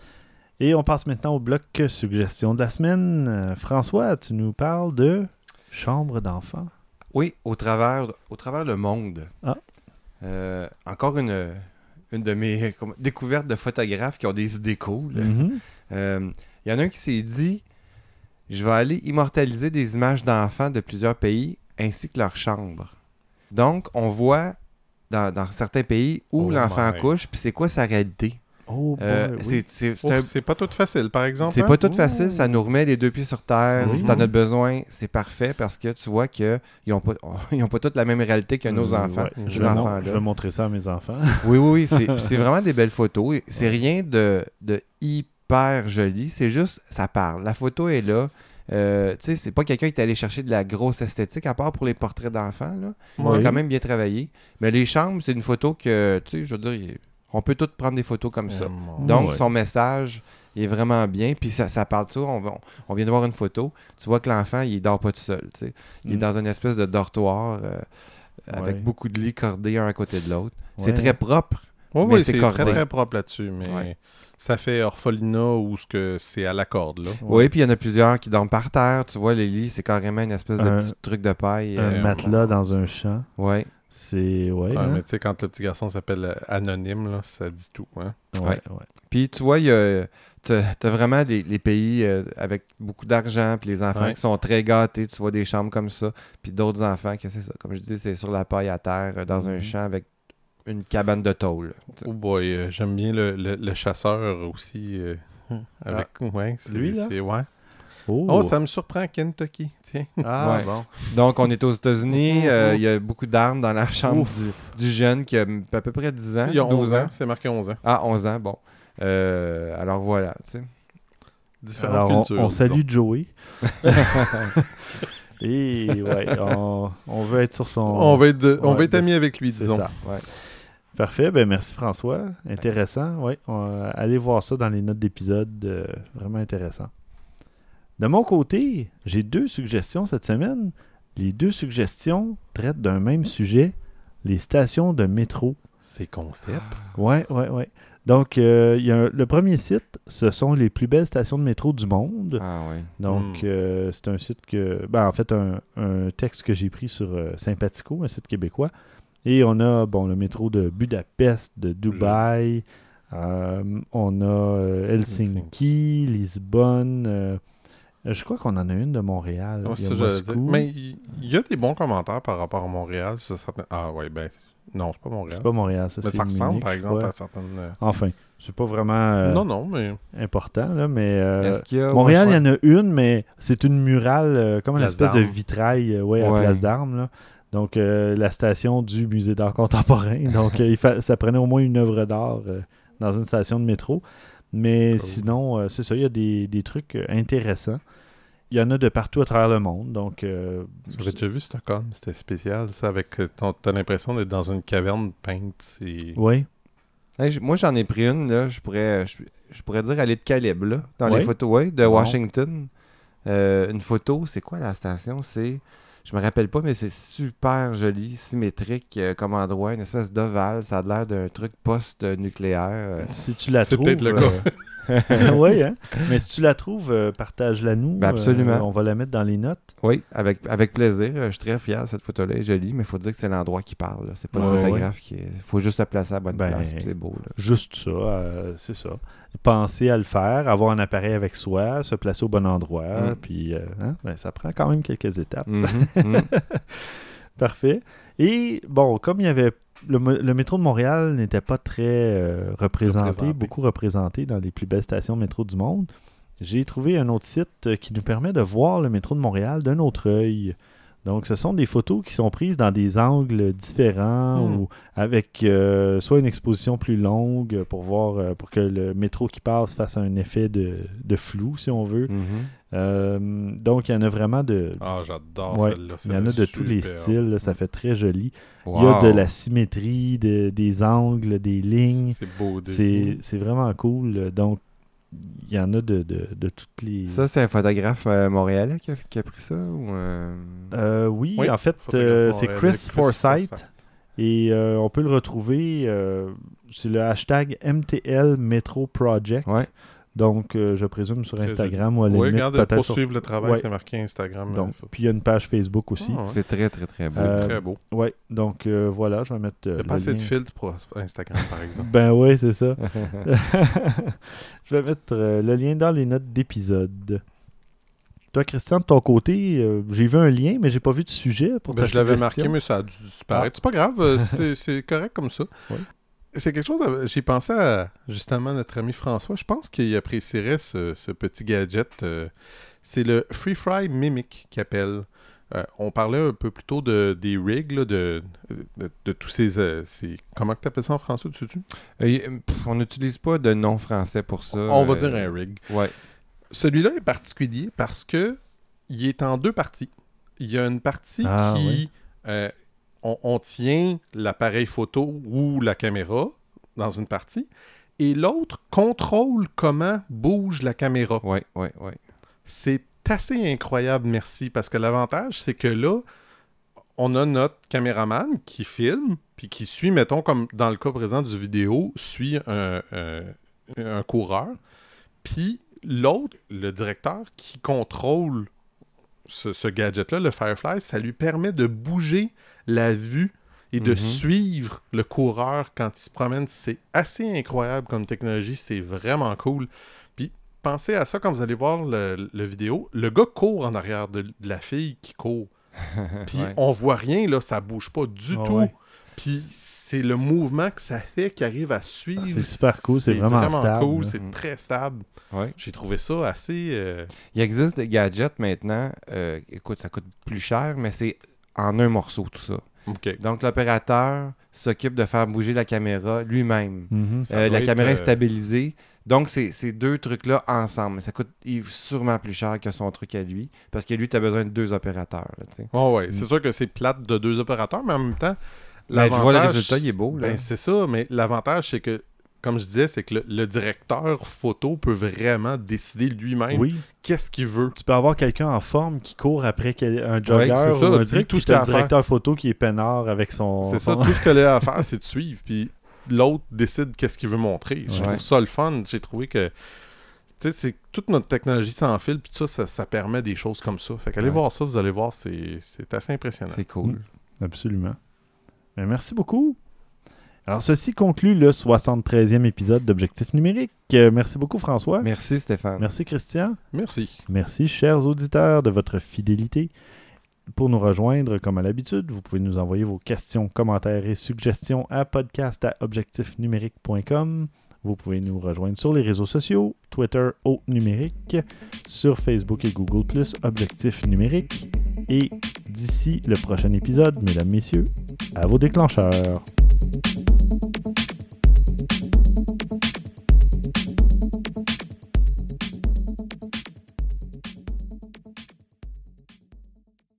Et on passe maintenant au bloc suggestion de la semaine. Euh, François, tu nous parles de chambre d'enfant. Oui, au travers, au travers le monde. Ah. Euh, encore une... une de mes comme, découvertes de photographes qui ont des idées cool. Il mm-hmm. euh, y en a un qui s'est dit « Je vais aller immortaliser des images d'enfants de plusieurs pays ainsi que leurs chambres. » Donc, on voit dans, dans certains pays où oh l'enfant my. couche, puis c'est quoi sa réalité. Oh boy, euh, oui. c'est, c'est, c'est, oh, un... c'est pas tout facile, par exemple. C'est hein? pas tout Ouh. facile, ça nous remet les deux pieds sur terre. Oui. Si t'en as besoin, c'est parfait parce que tu vois qu'ils n'ont pas, ils ont pas toutes la même réalité que nos mmh, enfants. Ouais. Je, vais mon, je vais montrer ça à mes enfants. Oui, oui, oui. C'est, c'est vraiment des belles photos. C'est ouais. rien de, de hyper joli. C'est juste, ça parle. La photo est là. Euh, tu sais, c'est pas quelqu'un qui est allé chercher de la grosse esthétique, à part pour les portraits d'enfants. Là. Oui. On a quand même bien travaillé. Mais les chambres, c'est une photo que, tu sais, je veux dire... On peut tous prendre des photos comme ça. Mmh, Donc, ouais. son message il est vraiment bien. Puis, ça, ça parle de ça. On, on vient de voir une photo. Tu vois que l'enfant, il ne dort pas tout seul. T'sais. Il mmh. est dans une espèce de dortoir euh, avec ouais. beaucoup de lits cordés un à côté de l'autre. Ouais. C'est très propre. Oui, oui, c'est, c'est très, très propre là-dessus. Mais ouais. ça fait orphelinat ou ce que c'est à la corde. Là. Ouais. Oui, puis il y en a plusieurs qui dorment par terre. Tu vois, les lits, c'est carrément une espèce un, de petit truc de paille. Un euh, matelas dans un champ. Oui. C'est... Ouais, ouais hein? Mais tu sais, quand le petit garçon s'appelle Anonyme, là, ça dit tout. Hein? Ouais, ouais. Puis tu vois, il y a... T'as, t'as vraiment des, les pays euh, avec beaucoup d'argent, puis les enfants ouais. qui sont très gâtés. Tu vois des chambres comme ça. Puis d'autres enfants que c'est ça. Comme je dis, c'est sur la paille à terre, euh, dans mm-hmm. un champ avec une cabane de tôle. Oh boy, euh, j'aime bien le, le, le chasseur aussi. Euh, avec... ah. ouais, c'est, Lui, là? C'est... Ouais. Oh. oh, ça me surprend, Kentucky. Tiens. Ah, ouais. bon. Donc, on est aux États-Unis. Il euh, y a beaucoup d'armes dans la chambre du, du jeune qui a à peu près dix ans. Il y a onze ans. C'est marqué onze ans. Ah, onze ans, bon. Euh, alors, voilà, tu sais. Différentes alors, cultures. On, on salue Joey. Et, ouais, on, on veut être sur son... On va être, de, on ouais, va être amis avec lui, disons. C'est ça, ouais. Parfait, ben merci François. Intéressant, oui. Allez voir ça dans les notes d'épisode. Euh, vraiment intéressant. De mon côté, j'ai deux suggestions cette semaine. Les deux suggestions traitent d'un même sujet, les stations de métro. C'est concept. Oui, oui, oui. Donc, euh, y a un, le premier site, ce sont les plus belles stations de métro du monde. Ah oui. Donc, mm. euh, c'est un site que... Ben, en fait, un, un texte que j'ai pris sur euh, Sympathico, un site québécois. Et on a, bon, le métro de Budapest, de Dubaï, Euh, on a euh, Helsinki, Lisbonne. euh, je crois qu'on en a une de Montréal. Ouais, Il y a ça, j'allais Moscou. dire. Mais il il y, a des bons commentaires par rapport à Montréal. Ça, certains- Ah ouais, ben non, c'est pas Montréal. C'est pas Montréal, ça. Mais c'est ça ressemble, Munich, par je exemple, crois. à certaines... euh, Enfin, c'est pas vraiment euh, Non, non, mais... important, là, mais euh, Est-ce qu'il y a Montréal, il y ouais, en a une, mais c'est une murale, euh, comme une Place espèce de d'Armes. vitrail euh, ouais, à Ouais. Place d'Armes. Là. Donc, euh, la station du Musée d'art contemporain. Donc, euh, il fa- ça prenait au moins une œuvre d'art euh, dans une station de métro. Mais Cool. sinon, euh, c'est ça, il y a des, des trucs euh, intéressants. Il y en a de partout à travers le monde. Donc, euh, J'avais déjà vu Stockholm, c'était spécial. Ça, avec euh, ton- t'as l'impression d'être dans une caverne peinte. C'est... oui. Hey, j- moi, j'en ai pris une, là. Je pourrais, je, je pourrais dire elle est de calibre, là. Dans Ouais. les photos, ouais, de Bon. Washington. Euh, une photo, c'est quoi la station? C'est. Je me rappelle pas, mais c'est super joli, symétrique euh, comme endroit, une espèce d'ovale. Ça a l'air d'un truc post-nucléaire. euh. Si tu la C'est trouves... peut-être le euh, oui, hein? Mais si tu la trouves, euh, partage-la nous. Ben, absolument. Euh, on va la mettre dans les notes. Oui, avec, avec plaisir. Euh, Je suis très fier de cette photo-là. Elle est jolie, mais il faut dire que c'est l'endroit qui parle, là. C'est pas Ouais, le photographe qui est. Il faut juste la placer à la bonne Ben, place, puis c'est beau, là. Juste ça, euh, c'est ça. Penser à le faire, avoir un appareil avec soi, se placer au bon endroit, Mm. puis euh, hein, ben, ça prend quand même quelques étapes. Mhm, mhm. Parfait. Et bon, comme il y avait le, mo- le métro de Montréal n'était pas très euh, représenté, Représenté. beaucoup représenté dans les plus belles stations de métro du monde, j'ai trouvé un autre site euh, qui nous permet de voir le métro de Montréal d'un autre œil. Donc, ce sont des photos qui sont prises dans des angles différents Hmm. ou avec euh, soit une exposition plus longue pour voir euh, pour que le métro qui passe fasse un effet de, de flou, si on veut. Mhm. Euh, donc, il y en a vraiment de. Ah, j'adore Ouais, celle-là. il y en a de tous les Super. styles, là, ça fait très joli. Il y a Wow. de la symétrie, de- des angles, des lignes. C'est beau. des- C'est c'est vraiment cool. Donc, il y en a de, de, de toutes les... Ça, c'est un photographe euh, montréalais qui a, qui a pris ça ou euh, Euh, oui, Oui, en fait, photographe euh, c'est montréalais, Chris Forsyth. Et euh, on peut le retrouver, euh, c'est le hashtag M T L Metro Project. Ouais. Donc, euh, je présume sur Très Instagram ou à la Oui, limite, regarde, peut-être pour sur... suivre le travail, Ouais. c'est marqué Instagram. Donc, euh, faut- puis il y a une page Facebook aussi. Ah, ouais. C'est très, très, très beau. C'est Euh, très beau. Ouais, donc euh, voilà, je vais mettre Il euh, n'y a le pas assez de lien. filtres pour Instagram, par exemple. Ben ouais, c'est ça. Je vais mettre euh, le lien dans les notes d'épisode. Toi, Christian, de ton côté, euh, j'ai vu un lien, mais j'ai pas vu de sujet pour Ben, ta je l'avais suggestion. marqué, mais ça a dû disparaître. C'est pas grave, euh, c'est c'est correct comme ça. Oui. C'est quelque chose, à- j'ai pensé à justement notre ami François. Je pense qu'il apprécierait ce, ce petit gadget. euh, c'est le Free Fry Mimic qu'il appelle. Euh, on parlait un peu plus tôt de, des rigs, là, de, de, de tous ces, euh, ces- Comment tu appelles ça en français, tu sais-tu? Euh, pff, on n'utilise pas de nom français pour ça. On va euh, dire un rig. Ouais. Celui-là est particulier parce que il est en deux parties. Il y a une partie Ah, qui... oui. euh, on, on tient l'appareil photo ou la caméra dans une partie, et l'autre contrôle comment bouge la caméra. Ouais, ouais, ouais. C'est assez incroyable, merci, parce que l'avantage, c'est que là, on a notre caméraman qui filme, puis qui suit, mettons, comme dans le cas présent du vidéo, suit un, un, un coureur, puis l'autre, le directeur, qui contrôle ce, ce gadget-là, le Firefly, ça lui permet de bouger la vue et de Mhm. suivre le coureur quand il se promène. C'est assez incroyable comme technologie, c'est vraiment cool. Puis pensez à ça quand vous allez voir le, le vidéo. Le gars court en arrière de, de la fille qui court. Puis Ouais. on voit rien, là, ça bouge pas du Ah tout. ouais. Puis c'est le mouvement que ça fait qui arrive à suivre. C'est super cool, c'est vraiment stable, cool, là. c'est Mm. très stable. Ouais. J'ai trouvé ça assez... euh, Il existe des gadgets maintenant. euh, écoute, ça coûte plus cher, mais c'est en un morceau tout ça. OK. Donc, l'opérateur s'occupe de faire bouger la caméra lui-même. Mhm. Ça Euh, doit la être, caméra est euh, stabilisée. Donc, c'est ces deux trucs-là ensemble. Ça coûte Yves, sûrement plus cher que son truc à lui. Parce que lui, tu as besoin de deux opérateurs. Là, tu sais. Oh ouais, c'est Mm. sûr que c'est plate de deux opérateurs, mais en même temps, Ben, je vois le l'avantage- résultat, il est beau, là. Ben, c'est ça, mais l'avantage, c'est que, comme je disais, c'est que le, le directeur photo peut vraiment décider lui-même Oui, qu'est-ce qu'il veut. tu peux avoir quelqu'un en forme qui court après quel- un jogger c'est ça, ou un lui, truc, tout puis ce qu'il a t'as à le directeur photo qui est peinard avec son... C'est ça, son- tout ce qu'elle a à faire, c'est de suivre, puis l'autre décide qu'est-ce qu'il veut montrer. Je Ouais. trouve ça le fun. J'ai trouvé que, tu sais, c'est toute notre technologie sans fil, puis tout ça, ça, ça permet des choses comme ça. Fait qu'allez Ouais. voir ça, vous allez voir, c'est c'est assez impressionnant. C'est cool. Absolument. Ben, merci beaucoup. Alors, ceci conclut le soixante-treizième épisode d'Objectif numérique. Euh, merci beaucoup, François. Merci, Stéphane. Merci, Christian. Merci. Merci, chers auditeurs, de votre fidélité. Pour nous rejoindre, comme à l'habitude, vous pouvez nous envoyer vos questions, commentaires et suggestions à podcast arobase objectif numérique point com. Vous pouvez nous rejoindre sur les réseaux sociaux, Twitter au numérique, sur Facebook et Google plus, Objectif numérique. Et d'ici le prochain épisode, mesdames, messieurs, à vos déclencheurs.